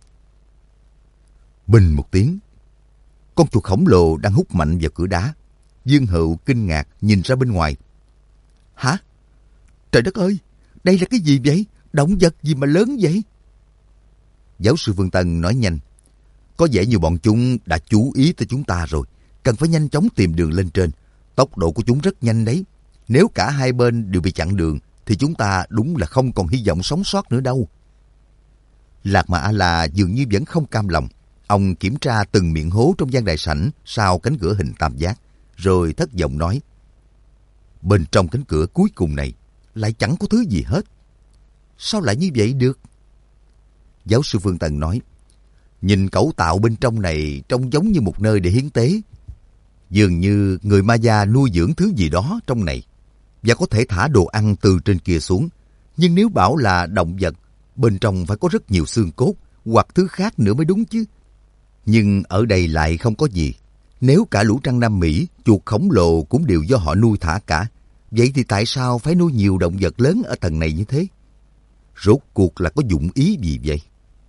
Bình một tiếng, con chuột khổng lồ đang hút mạnh vào cửa đá. Dương Hữu kinh ngạc nhìn ra bên ngoài. Hả? Trời đất ơi, đây là cái gì vậy? Động vật gì mà lớn vậy? Giáo sư Vương Tân nói nhanh. Có vẻ như bọn chúng đã chú ý tới chúng ta rồi. Cần phải nhanh chóng tìm đường lên trên. Tốc độ của chúng rất nhanh đấy. Nếu cả hai bên đều bị chặn đường thì chúng ta đúng là không còn hy vọng sống sót nữa đâu. Lạc Mà A-la dường như vẫn không cam lòng. Ông kiểm tra từng miệng hố trong gian đại sảnh sau cánh cửa hình tam giác, rồi thất vọng nói: Bên trong cánh cửa cuối cùng này lại chẳng có thứ gì hết. Sao lại như vậy được? Giáo sư Phương Tần nói: Nhìn cấu tạo bên trong này trông giống như một nơi để hiến tế. Dường như người Maya nuôi dưỡng thứ gì đó trong này, và có thể thả đồ ăn từ trên kia xuống. Nhưng nếu bảo là động vật, bên trong phải có rất nhiều xương cốt hoặc thứ khác nữa mới đúng chứ. Nhưng ở đây lại không có gì. Nếu cả lũ trăng Nam Mỹ, chuột khổng lồ cũng đều do họ nuôi thả cả. Vậy thì tại sao phải nuôi nhiều động vật lớn ở tầng này như thế? Rốt cuộc là có dụng ý gì vậy?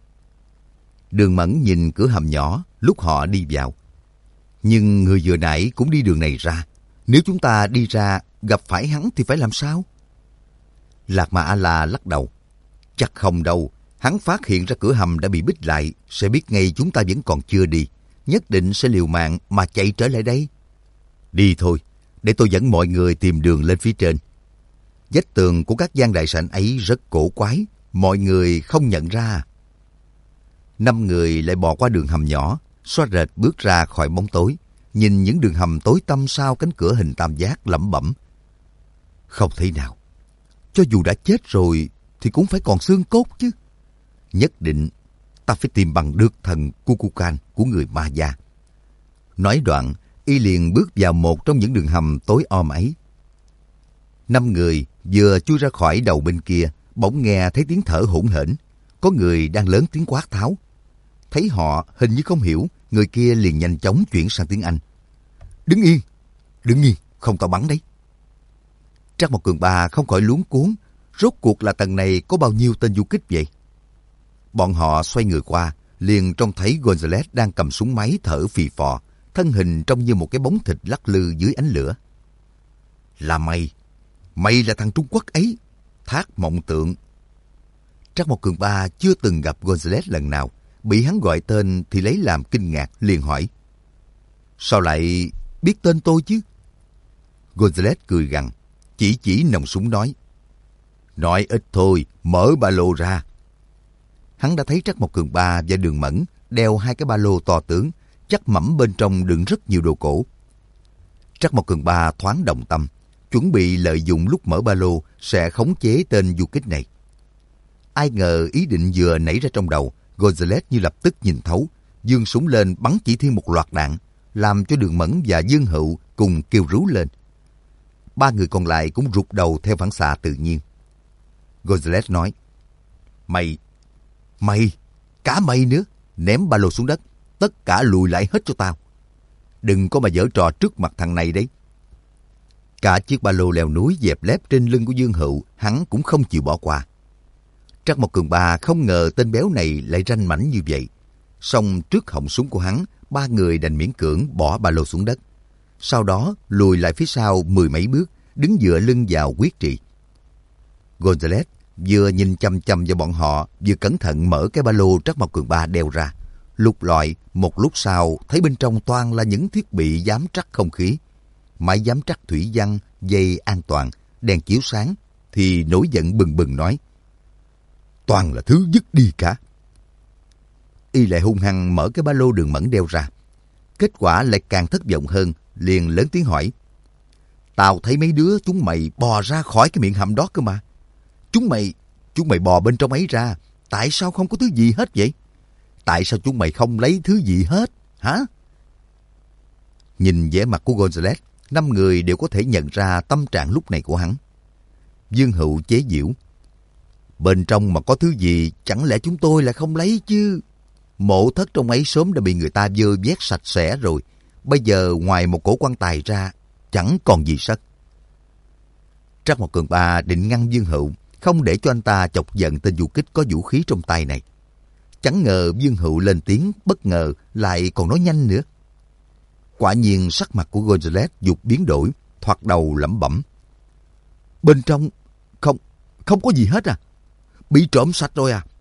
Đường Mẫn nhìn cửa hầm nhỏ lúc họ đi vào. Nhưng người vừa nãy cũng đi đường này ra. Nếu chúng ta đi ra gặp phải hắn thì phải làm sao? Lạc Ma A-la lắc đầu. Chắc không đâu. Hắn phát hiện ra cửa hầm đã bị bít lại, sẽ biết ngay chúng ta vẫn còn chưa đi. Nhất định sẽ liều mạng mà chạy trở lại đây. Đi thôi, để tôi dẫn mọi người tìm đường lên phía trên. Vách tường của các gian đại sảnh ấy rất cổ quái, mọi người không nhận ra. Năm người lại bò qua đường hầm nhỏ, xoa rệt bước ra khỏi bóng tối, nhìn những đường hầm tối tăm sau cánh cửa hình tam giác lẩm bẩm. Không thể nào, cho dù đã chết rồi thì cũng phải còn xương cốt chứ. Nhất định ta phải tìm bằng được thần Kukulkan của người Ma Gia. Nói đoạn, y liền bước vào một trong những đường hầm tối om ấy. Năm người vừa chui ra khỏi đầu bên kia, bỗng nghe thấy tiếng thở hổn hển. Có người đang lớn tiếng quát tháo. Thấy họ hình như không hiểu, người kia liền nhanh chóng chuyển sang tiếng Anh. Đứng yên, đứng yên, không tao bắn đấy. Trác Mộc Cường Ba không khỏi luống cuống. Rốt cuộc là tầng này có bao nhiêu tên du kích vậy? Bọn họ xoay người qua, liền trông thấy Gonzales đang cầm súng máy thở phì phò, thân hình trông như một cái bóng thịt lắc lư dưới ánh lửa. Là mày, mày là thằng Trung Quốc ấy, Thác Mộng Tượng. Trác Mộc Cường Ba chưa từng gặp Gonzales lần nào, bị hắn gọi tên thì lấy làm kinh ngạc, liền hỏi. Sao lại biết tên tôi chứ? Gonzales cười gằn, chỉ chỉ nòng súng nói. Nói ít thôi, mở ba lô ra. Hắn đã thấy Trác Mộc Cường Ba và Đường Mẫn đeo hai cái ba lô to tướng, chắc mẩm bên trong đựng rất nhiều đồ cổ. Trác Mộc Cường Ba thoáng động tâm, chuẩn bị lợi dụng lúc mở ba lô sẽ khống chế tên du kích này. Ai ngờ ý định vừa nảy ra trong đầu, Gonzales như lập tức nhìn thấu, giương súng lên bắn chỉ thiên một loạt đạn, làm cho Đường Mẫn và Dương Hựu cùng kêu rú lên. Ba người còn lại cũng rụt đầu theo phản xạ tự nhiên. Gonzales nói, Mày, mày, cả mày nữa, ném ba lô xuống đất, tất cả lùi lại hết cho tao. Đừng có mà giở trò trước mặt thằng này đấy. Cả chiếc ba lô leo núi dẹp lép trên lưng của Dương Hựu, hắn cũng không chịu bỏ qua. Trác Mộc Cường Ba không ngờ tên béo này lại ranh mãnh như vậy. Song trước họng súng của hắn, ba người đành miễn cưỡng bỏ ba lô xuống đất. Sau đó lùi lại phía sau mười mấy bước, đứng dựa lưng vào quyết trị. Gonzales vừa nhìn chăm chăm vào bọn họ, vừa cẩn thận mở cái ba lô Trác Mộc Cường Ba đeo ra. Lục lọi, một lúc sau thấy bên trong toàn là những thiết bị giám trắc không khí, máy giám trắc thủy văn, dây an toàn, đèn chiếu sáng, thì nổi giận bừng bừng nói. Toàn là thứ dứt đi cả. Y lại hung hăng mở cái ba lô Đường Mẫn đeo ra. Kết quả lại càng thất vọng hơn, liền lớn tiếng hỏi. Tao thấy mấy đứa chúng mày bò ra khỏi cái miệng hầm đó cơ mà. Chúng mày, chúng mày bò bên trong ấy ra, tại sao không có thứ gì hết vậy? Tại sao chúng mày không lấy thứ gì hết, hả? Nhìn vẻ mặt của Gonzales, năm người đều có thể nhận ra tâm trạng lúc này của hắn. Dương Hựu chế giễu. Bên trong mà có thứ gì, chẳng lẽ chúng tôi lại không lấy chứ? Mộ thất trong ấy sớm đã bị người ta vơ vét sạch sẽ rồi. Bây giờ ngoài một cổ quan tài ra, chẳng còn gì sất. Trác Mộc Cường Ba định ngăn Dương Hựu, không để cho anh ta chọc giận tên du kích có vũ khí trong tay này. Chẳng ngờ Dương Hựu lên tiếng, bất ngờ lại còn nói nhanh nữa. Quả nhiên sắc mặt của Gonzales dục biến đổi, thoạt đầu lẩm bẩm. Bên trong không không có gì hết à? Bị trộm sạch rồi à?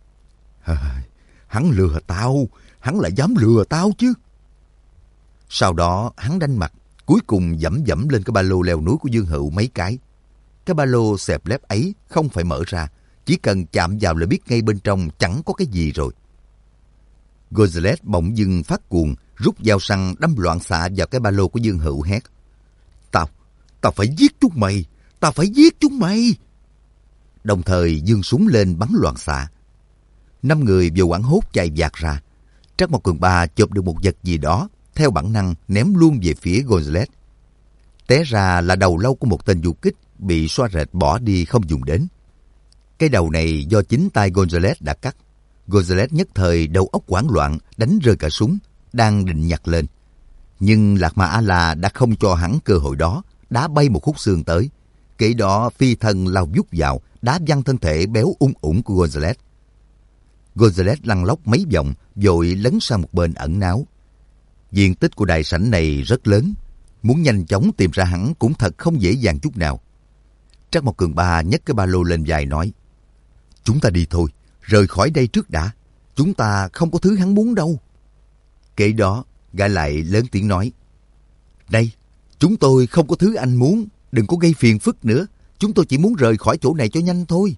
Hắn lừa tao, hắn lại dám lừa tao chứ. Sau đó hắn đanh mặt, cuối cùng dẫm dẫm lên cái ba lô leo núi của Dương Hựu mấy cái. Cái ba lô xẹp lép ấy không phải mở ra, chỉ cần chạm vào là biết ngay bên trong chẳng có cái gì rồi. Gonzales bỗng dưng phát cuồng, rút dao săn đâm loạn xạ vào cái ba lô của Dương Hựu hét. Tao, tao phải giết chúng mày, tao phải giết chúng mày. Đồng thời giương súng lên bắn loạn xạ. Năm người vừa hoảng hốt chạy vạt ra. Trác Mộc Cường Ba chộp được một vật gì đó, theo bản năng ném luôn về phía Gonzales. Té ra là đầu lâu của một tên du kích bị xoa rệt bỏ đi không dùng đến. Cái đầu này do chính tay Gonzales đã cắt. Gonzales nhất thời đầu óc hoảng loạn, đánh rơi cả súng, đang định nhặt lên. Nhưng Lạc Ma A-la đã không cho hắn cơ hội đó, đá bay một khúc xương tới, Kể đó phi thân lao vút vào, đá văng thân thể béo ung ủng của Gonzales. Gonzales lăn lóc mấy vòng, vội lấn sang một bên ẩn náu. Diện tích của đại sảnh này rất lớn, muốn nhanh chóng tìm ra hắn cũng thật không dễ dàng chút nào. Trác Mộc Cường Ba nhấc cái ba lô lên vai nói, chúng ta đi thôi, rời khỏi đây trước đã. Chúng ta không có thứ hắn muốn đâu. Kể đó, gã lại lớn tiếng nói, này, chúng tôi không có thứ anh muốn, đừng có gây phiền phức nữa. Chúng tôi chỉ muốn rời khỏi chỗ này cho nhanh thôi.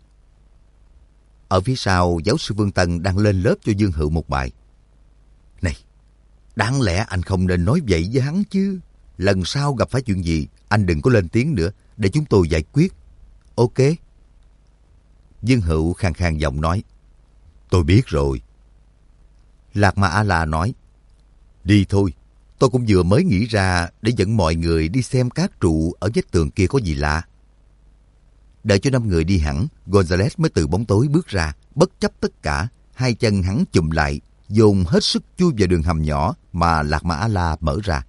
Ở phía sau, giáo sư Vương Tân đang lên lớp cho Dương Hữu một bài. Này, đáng lẽ anh không nên nói vậy với hắn chứ. Lần sau gặp phải chuyện gì, anh đừng có lên tiếng nữa, để chúng tôi giải quyết. Ok. Dương Hữu khàn khàn giọng nói, tôi biết rồi. Lạc Ma A-la nói, đi thôi, tôi cũng vừa mới nghĩ ra để dẫn mọi người đi xem các trụ ở vách tường kia có gì lạ. Đợi cho năm người đi hẳn, Gonzales mới từ bóng tối bước ra, bất chấp tất cả, hai chân hắn chùm lại, dồn hết sức chui vào đường hầm nhỏ mà Lạc Ma A-la mở ra.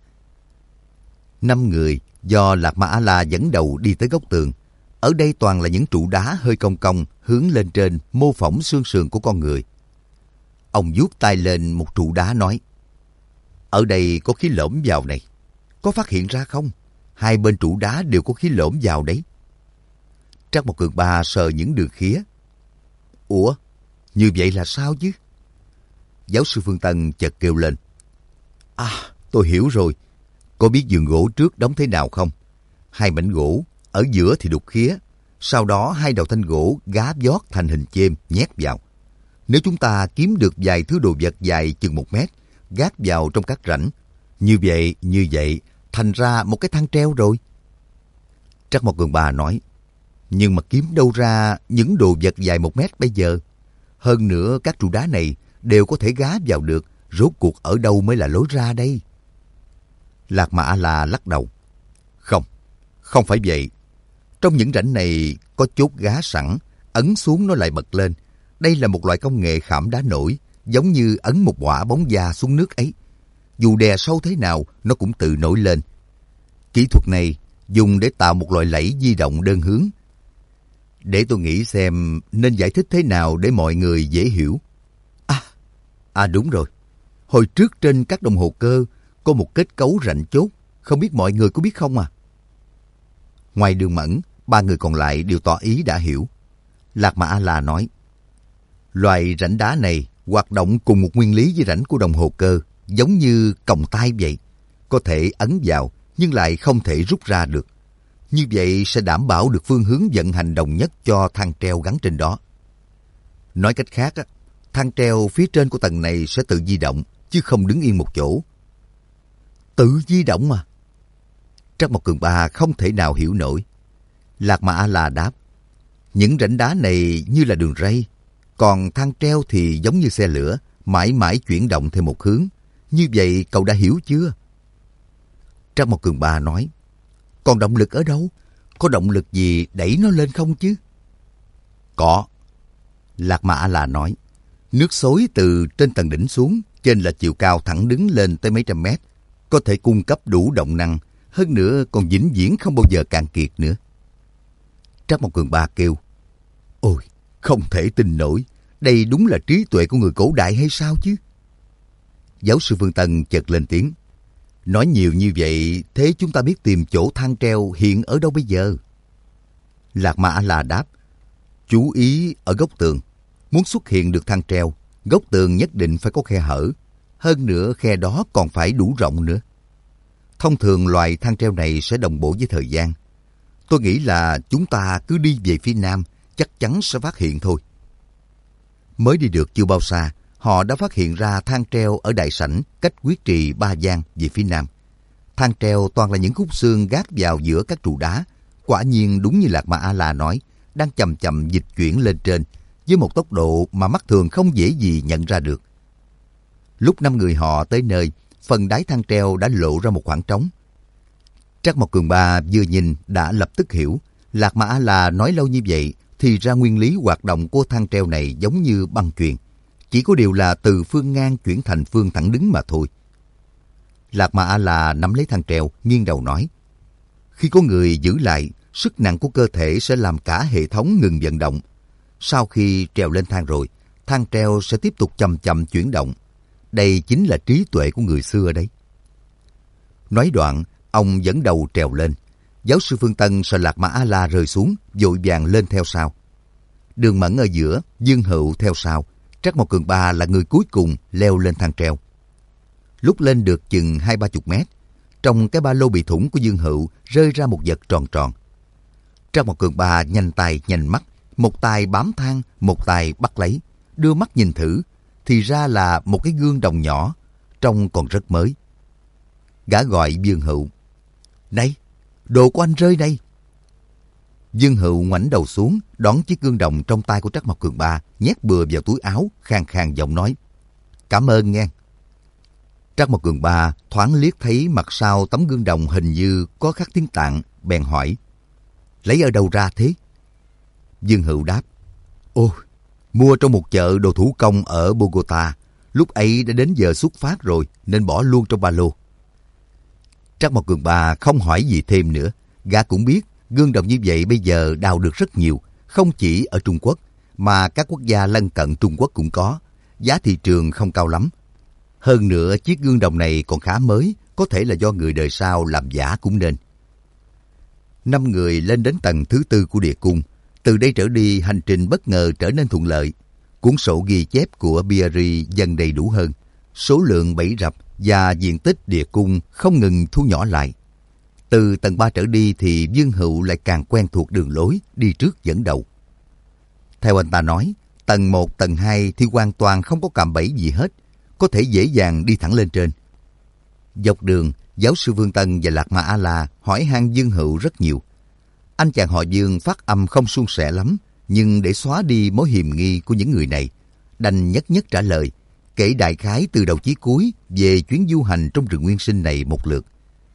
Năm người do Lạc Ma A-la dẫn đầu đi tới góc tường. Ở đây toàn là những trụ đá hơi cong cong hướng lên trên, mô phỏng xương sườn của con người. Ông vuốt tay lên một trụ đá nói, ở đây có khí lõm vào này. Có phát hiện ra không? Hai bên trụ đá đều có khí lõm vào đấy. Trác Mộc Cường Ba sờ những đường khía. Ủa, như vậy là sao chứ? Giáo sư Phương Tân chợt kêu lên. À, tôi hiểu rồi. Có biết giường gỗ trước đóng thế nào không? Hai mảnh gỗ, ở giữa thì đục khía. Sau đó hai đầu thanh gỗ gá vót thành hình chêm nhét vào. Nếu chúng ta kiếm được vài thứ đồ vật dài chừng một mét, gác vào trong các rãnh, như vậy, như vậy, thành ra một cái thang treo rồi. Trác Mộc Cường Ba nói, nhưng mà kiếm đâu ra những đồ vật dài một mét bây giờ? Hơn nữa các trụ đá này đều có thể gá vào được, rốt cuộc ở đâu mới là lối ra đây? Lạc Ma A-la lắc đầu. Không, không phải vậy. Trong những rãnh này có chốt gá sẵn, ấn xuống nó lại bật lên. Đây là một loại công nghệ khảm đá nổi, giống như ấn một quả bóng da xuống nước ấy. Dù đè sâu thế nào, nó cũng tự nổi lên. Kỹ thuật này dùng để tạo một loại lẫy di động đơn hướng. Để tôi nghĩ xem nên giải thích thế nào để mọi người dễ hiểu. À, à đúng rồi. Hồi trước trên các đồng hồ cơ có một kết cấu rãnh chốt, không biết mọi người có biết không à? Ngoài Đường Mẫn, ba người còn lại đều tỏ ý đã hiểu. Lạc Ma A-la nói, loài rãnh đá này hoạt động cùng một nguyên lý với rãnh của đồng hồ cơ, giống như còng tay vậy. Có thể ấn vào, nhưng lại không thể rút ra được. Như vậy sẽ đảm bảo được phương hướng vận hành đồng nhất cho thang treo gắn trên đó. Nói cách khác, thang treo phía trên của tầng này sẽ tự di động, chứ không đứng yên một chỗ. Tự di động mà? Trác Mộc Cường Ba không thể nào hiểu nổi. Lạc Ma A-la đáp, những rãnh đá này như là đường ray, còn thang treo thì giống như xe lửa, mãi mãi chuyển động theo một hướng. Như vậy cậu đã hiểu chưa? Trác Mộc Cường Ba nói, còn động lực ở đâu? Có động lực gì đẩy nó lên không chứ? Có. Lạc Ma A-la nói, nước xối từ trên tầng đỉnh xuống, trên là chiều cao thẳng đứng lên tới mấy trăm mét, có thể cung cấp đủ động năng, hơn nữa còn vĩnh viễn không bao giờ cạn kiệt nữa. Trác Mộc Cường Ba kêu, ôi, không thể tin nổi, đây đúng là trí tuệ của người cổ đại hay sao chứ? Giáo sư Phương Tân chợt lên tiếng, nói nhiều như vậy, thế chúng ta biết tìm chỗ thang treo hiện ở đâu bây giờ? Lạc Ma A-la đáp, chú ý ở góc tường. Muốn xuất hiện được thang treo, góc tường nhất định phải có khe hở. Hơn nữa khe đó còn phải đủ rộng nữa. Thông thường loài thang treo này sẽ đồng bộ với thời gian. Tôi nghĩ là chúng ta cứ đi về phía nam, chắc chắn sẽ phát hiện thôi. Mới đi được chưa bao xa, họ đã phát hiện ra thang treo ở đại sảnh cách Quyết Trì ba gian về phía nam. Thang treo toàn là những khúc xương gác vào giữa các trụ đá. Quả nhiên đúng như Lạc Ma A-la nói, đang chậm chậm dịch chuyển lên trên với một tốc độ mà mắt thường không dễ gì nhận ra được. Lúc năm người họ tới nơi, phần đáy thang treo đã lộ ra một khoảng trống. Trác Mộc Cường Ba vừa nhìn đã lập tức hiểu. Lạc Ma A-la nói lâu như vậy thì ra nguyên lý hoạt động của thang treo này giống như băng chuyền, chỉ có điều là từ phương ngang chuyển thành phương thẳng đứng mà thôi. Lạc Ma A-la nắm lấy thang treo, nghiêng đầu nói, khi có người giữ lại sức nặng của cơ thể sẽ làm cả hệ thống ngừng vận động. Sau khi trèo lên thang rồi, thang treo sẽ tiếp tục chậm chậm chuyển động. Đây chính là trí tuệ của người xưa đấy. Nói đoạn, ông dẫn đầu trèo lên. Giáo sư Phương Tân sợ Lạc Mã A-la rơi xuống, vội vàng lên theo sau. Đường Mẫn ở giữa, Dương Hựu theo sau. Trắc Mộc Cường Ba là người cuối cùng leo lên thang treo. Lúc lên được chừng hai ba chục mét, trong cái ba lô bị thủng của Dương Hựu rơi ra một vật tròn tròn. Trắc Mộc Cường Ba nhanh tay nhanh mắt, một tay bám thang, một tay bắt lấy, đưa mắt nhìn thử, thì ra là một cái gương đồng nhỏ, trông còn rất mới. Gã gọi Dương Hựu: "Này, đồ của anh rơi đây." Dương Hựu ngoảnh đầu xuống, đón chiếc gương đồng trong tay của Trắc Mộc Cường Ba, nhét bừa vào túi áo, khàn khàn giọng nói: "Cảm ơn nghe." Trắc Mộc Cường Ba thoáng liếc thấy mặt sau tấm gương đồng hình như có khắc tiếng Tạng, bèn hỏi: "Lấy ở đâu ra thế?" Dương Hựu đáp: "Ồ, mua trong một chợ đồ thủ công ở Bogota. Lúc ấy đã đến giờ xuất phát rồi nên bỏ luôn trong ba lô." Trắc Mộc Cường Ba không hỏi gì thêm nữa. Gã cũng biết gương đồng như vậy bây giờ đào được rất nhiều, không chỉ ở Trung Quốc mà các quốc gia lân cận Trung Quốc cũng có. Giá thị trường không cao lắm. Hơn nữa chiếc gương đồng này còn khá mới, có thể là do người đời sau làm giả cũng nên. Năm người lên đến tầng thứ tư của địa cung. Từ đây trở đi hành trình bất ngờ trở nên thuận lợi. Cuốn sổ ghi chép của Biari dần đầy đủ hơn. Số lượng bẫy rập và diện tích địa cung không ngừng thu nhỏ lại. Từ tầng ba trở đi thì Dương Hựu lại càng quen thuộc đường lối, đi trước dẫn đầu. Theo anh ta nói, tầng một, tầng hai thì hoàn toàn không có cạm bẫy gì hết, có thể dễ dàng đi thẳng lên trên. Dọc đường, giáo sư Phương Tân và Lạc Mã A-la hỏi han Dương Hựu rất nhiều. Anh chàng họ Dương phát âm không suôn sẻ lắm, nhưng để xóa đi mối hiềm nghi của những người này, đành nhất nhất trả lời, kể đại khái từ đầu chí cuối về chuyến du hành trong rừng nguyên sinh này một lượt.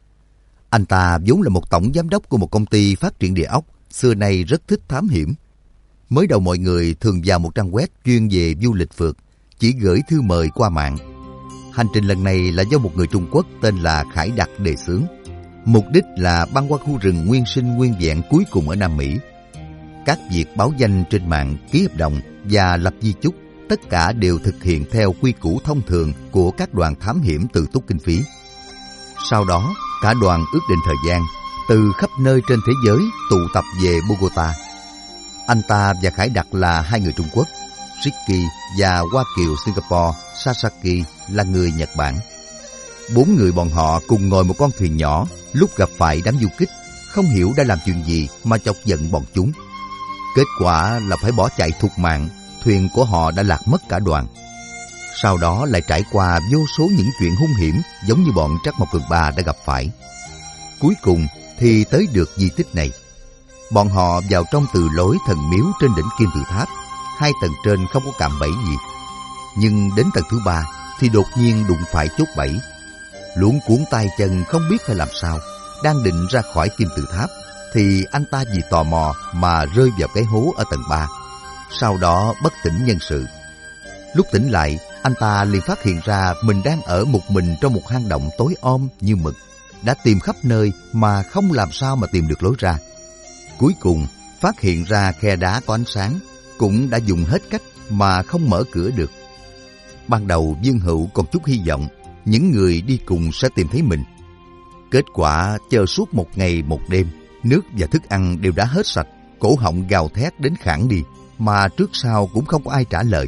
Anh ta vốn là một tổng giám đốc của một công ty phát triển địa ốc, xưa nay rất thích thám hiểm. Mới đầu mọi người thường vào một trang web chuyên về du lịch phượt, chỉ gửi thư mời qua mạng. Hành trình lần này là do một người Trung Quốc tên là Khải Đặc đề xướng. Mục đích là băng qua khu rừng nguyên sinh nguyên vẹn cuối cùng ở Nam Mỹ. Các việc báo danh trên mạng, ký hợp đồng và lập di chúc, tất cả đều thực hiện theo quy củ thông thường của các đoàn thám hiểm tự túc kinh phí. Sau đó, cả đoàn ước định thời gian, từ khắp nơi trên thế giới tụ tập về Bogota. Anh ta và Khải Đặc là hai người Trung Quốc, Ricky và Hoa Kiều Singapore Sasaki là người Nhật Bản. Bốn người bọn họ cùng ngồi một con thuyền nhỏ, lúc gặp phải đám du kích, không hiểu đã làm chuyện gì mà chọc giận bọn chúng. Kết quả là phải bỏ chạy thục mạng, thuyền của họ đã lạc mất cả đoàn. Sau đó lại trải qua vô số những chuyện hung hiểm giống như bọn Trắc Mộc Cường Ba đã gặp phải. Cuối cùng thì tới được di tích này. Bọn họ vào trong từ lối thần miếu trên đỉnh Kim Tự Tháp. Hai tầng trên không có cạm bẫy gì. Nhưng đến tầng thứ ba thì đột nhiên đụng phải chốt bẫy. Luống cuống tay chân không biết phải làm sao. Đang định ra khỏi Kim Tự Tháp thì anh ta vì tò mò mà rơi vào cái hố ở tầng ba. Sau đó bất tỉnh nhân sự. Lúc tỉnh lại, anh ta liền phát hiện ra mình đang ở một mình trong một hang động tối om như mực. Đã tìm khắp nơi mà không làm sao mà tìm được lối ra. Cuối cùng, phát hiện ra khe đá có ánh sáng, cũng đã dùng hết cách mà không mở cửa được. Ban đầu Dương Hựu còn chút hy vọng những người đi cùng sẽ tìm thấy mình. Kết quả chờ suốt một ngày một đêm, nước và thức ăn đều đã hết sạch, cổ họng gào thét đến khản đi, mà trước sau cũng không có ai trả lời.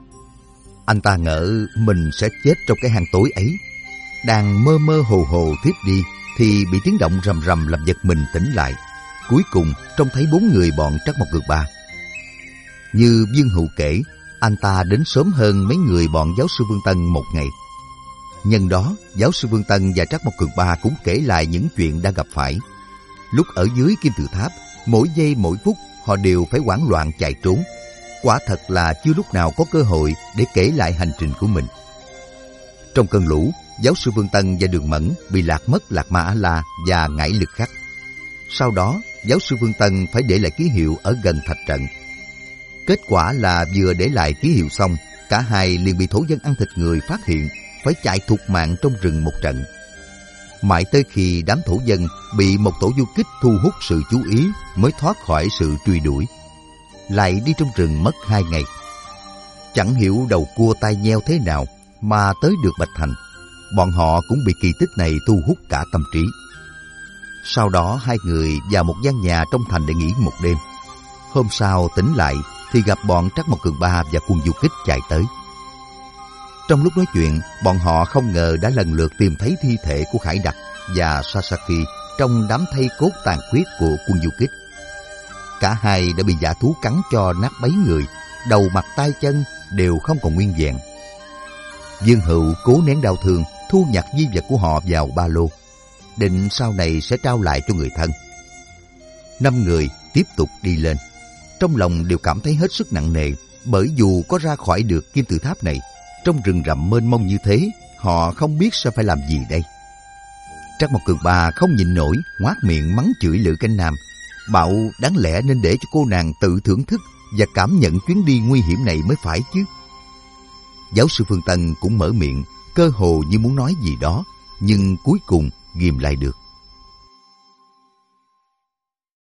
Anh ta ngỡ mình sẽ chết trong cái hang tối ấy. Đang mơ mơ hồ hồ thiếp đi thì bị tiếng động rầm rầm làm giật mình tỉnh lại. Cuối cùng trông thấy bốn người bọn Trắc Mộc Cường Ba. Như Dương Hựu kể, anh ta đến sớm hơn mấy người bọn giáo sư Vương Tân một ngày. Nhân đó, giáo sư Vương Tân và Trắc Mộc Cường Ba cũng kể lại những chuyện đã gặp phải. Lúc ở dưới Kim Tự Tháp, mỗi giây mỗi phút họ đều phải hoảng loạn chạy trốn. Quả thật là chưa lúc nào có cơ hội để kể lại hành trình của mình. Trong cơn lũ, giáo sư Vương Tân và Đường Mẫn bị lạc mất Lạc Mã A-la và Ngải Lực Khắc. Sau đó, giáo sư Vương Tân phải để lại ký hiệu ở gần thạch trận. Kết quả là vừa để lại ký hiệu xong, cả hai liền bị thổ dân ăn thịt người phát hiện, phải chạy thục mạng trong rừng một trận. Mãi tới khi đám thổ dân bị một tổ du kích thu hút sự chú ý mới thoát khỏi sự truy đuổi. Lại đi trong rừng mất hai ngày. Chẳng hiểu đầu cua tai nheo thế nào mà tới được Bạch Thành. Bọn họ cũng bị kỳ tích này thu hút cả tâm trí. Sau đó hai người vào một gian nhà trong thành để nghỉ một đêm. Hôm sau tỉnh lại thì gặp bọn Trắc Mộc Cường Ba và quân du kích chạy tới. Trong lúc nói chuyện, bọn họ không ngờ đã lần lượt tìm thấy thi thể của Khải Đặc và Sasaki trong đám thây cốt tàn khuyết của quân du kích. Cả hai đã bị dã thú cắn cho nát bấy người, đầu mặt tay chân đều không còn nguyên vẹn. Dương Hữu cố nén đau thương, thu nhặt di vật của họ vào ba lô, định sau này sẽ trao lại cho người thân. Năm người tiếp tục đi lên, trong lòng đều cảm thấy hết sức nặng nề, bởi dù có ra khỏi được kim tự tháp này, trong rừng rậm mênh mông như thế, họ không biết sẽ phải làm gì đây. Trắc Mộc Cường Ba không nhịn nổi, ngoác miệng mắng chửi Lữ Cánh Nam, bảo đáng lẽ nên để cho cô nàng tự thưởng thức và cảm nhận chuyến đi nguy hiểm này mới phải chứ. Giáo sư Phương Tân cũng mở miệng, cơ hồ như muốn nói gì đó, nhưng cuối cùng ghìm lại được.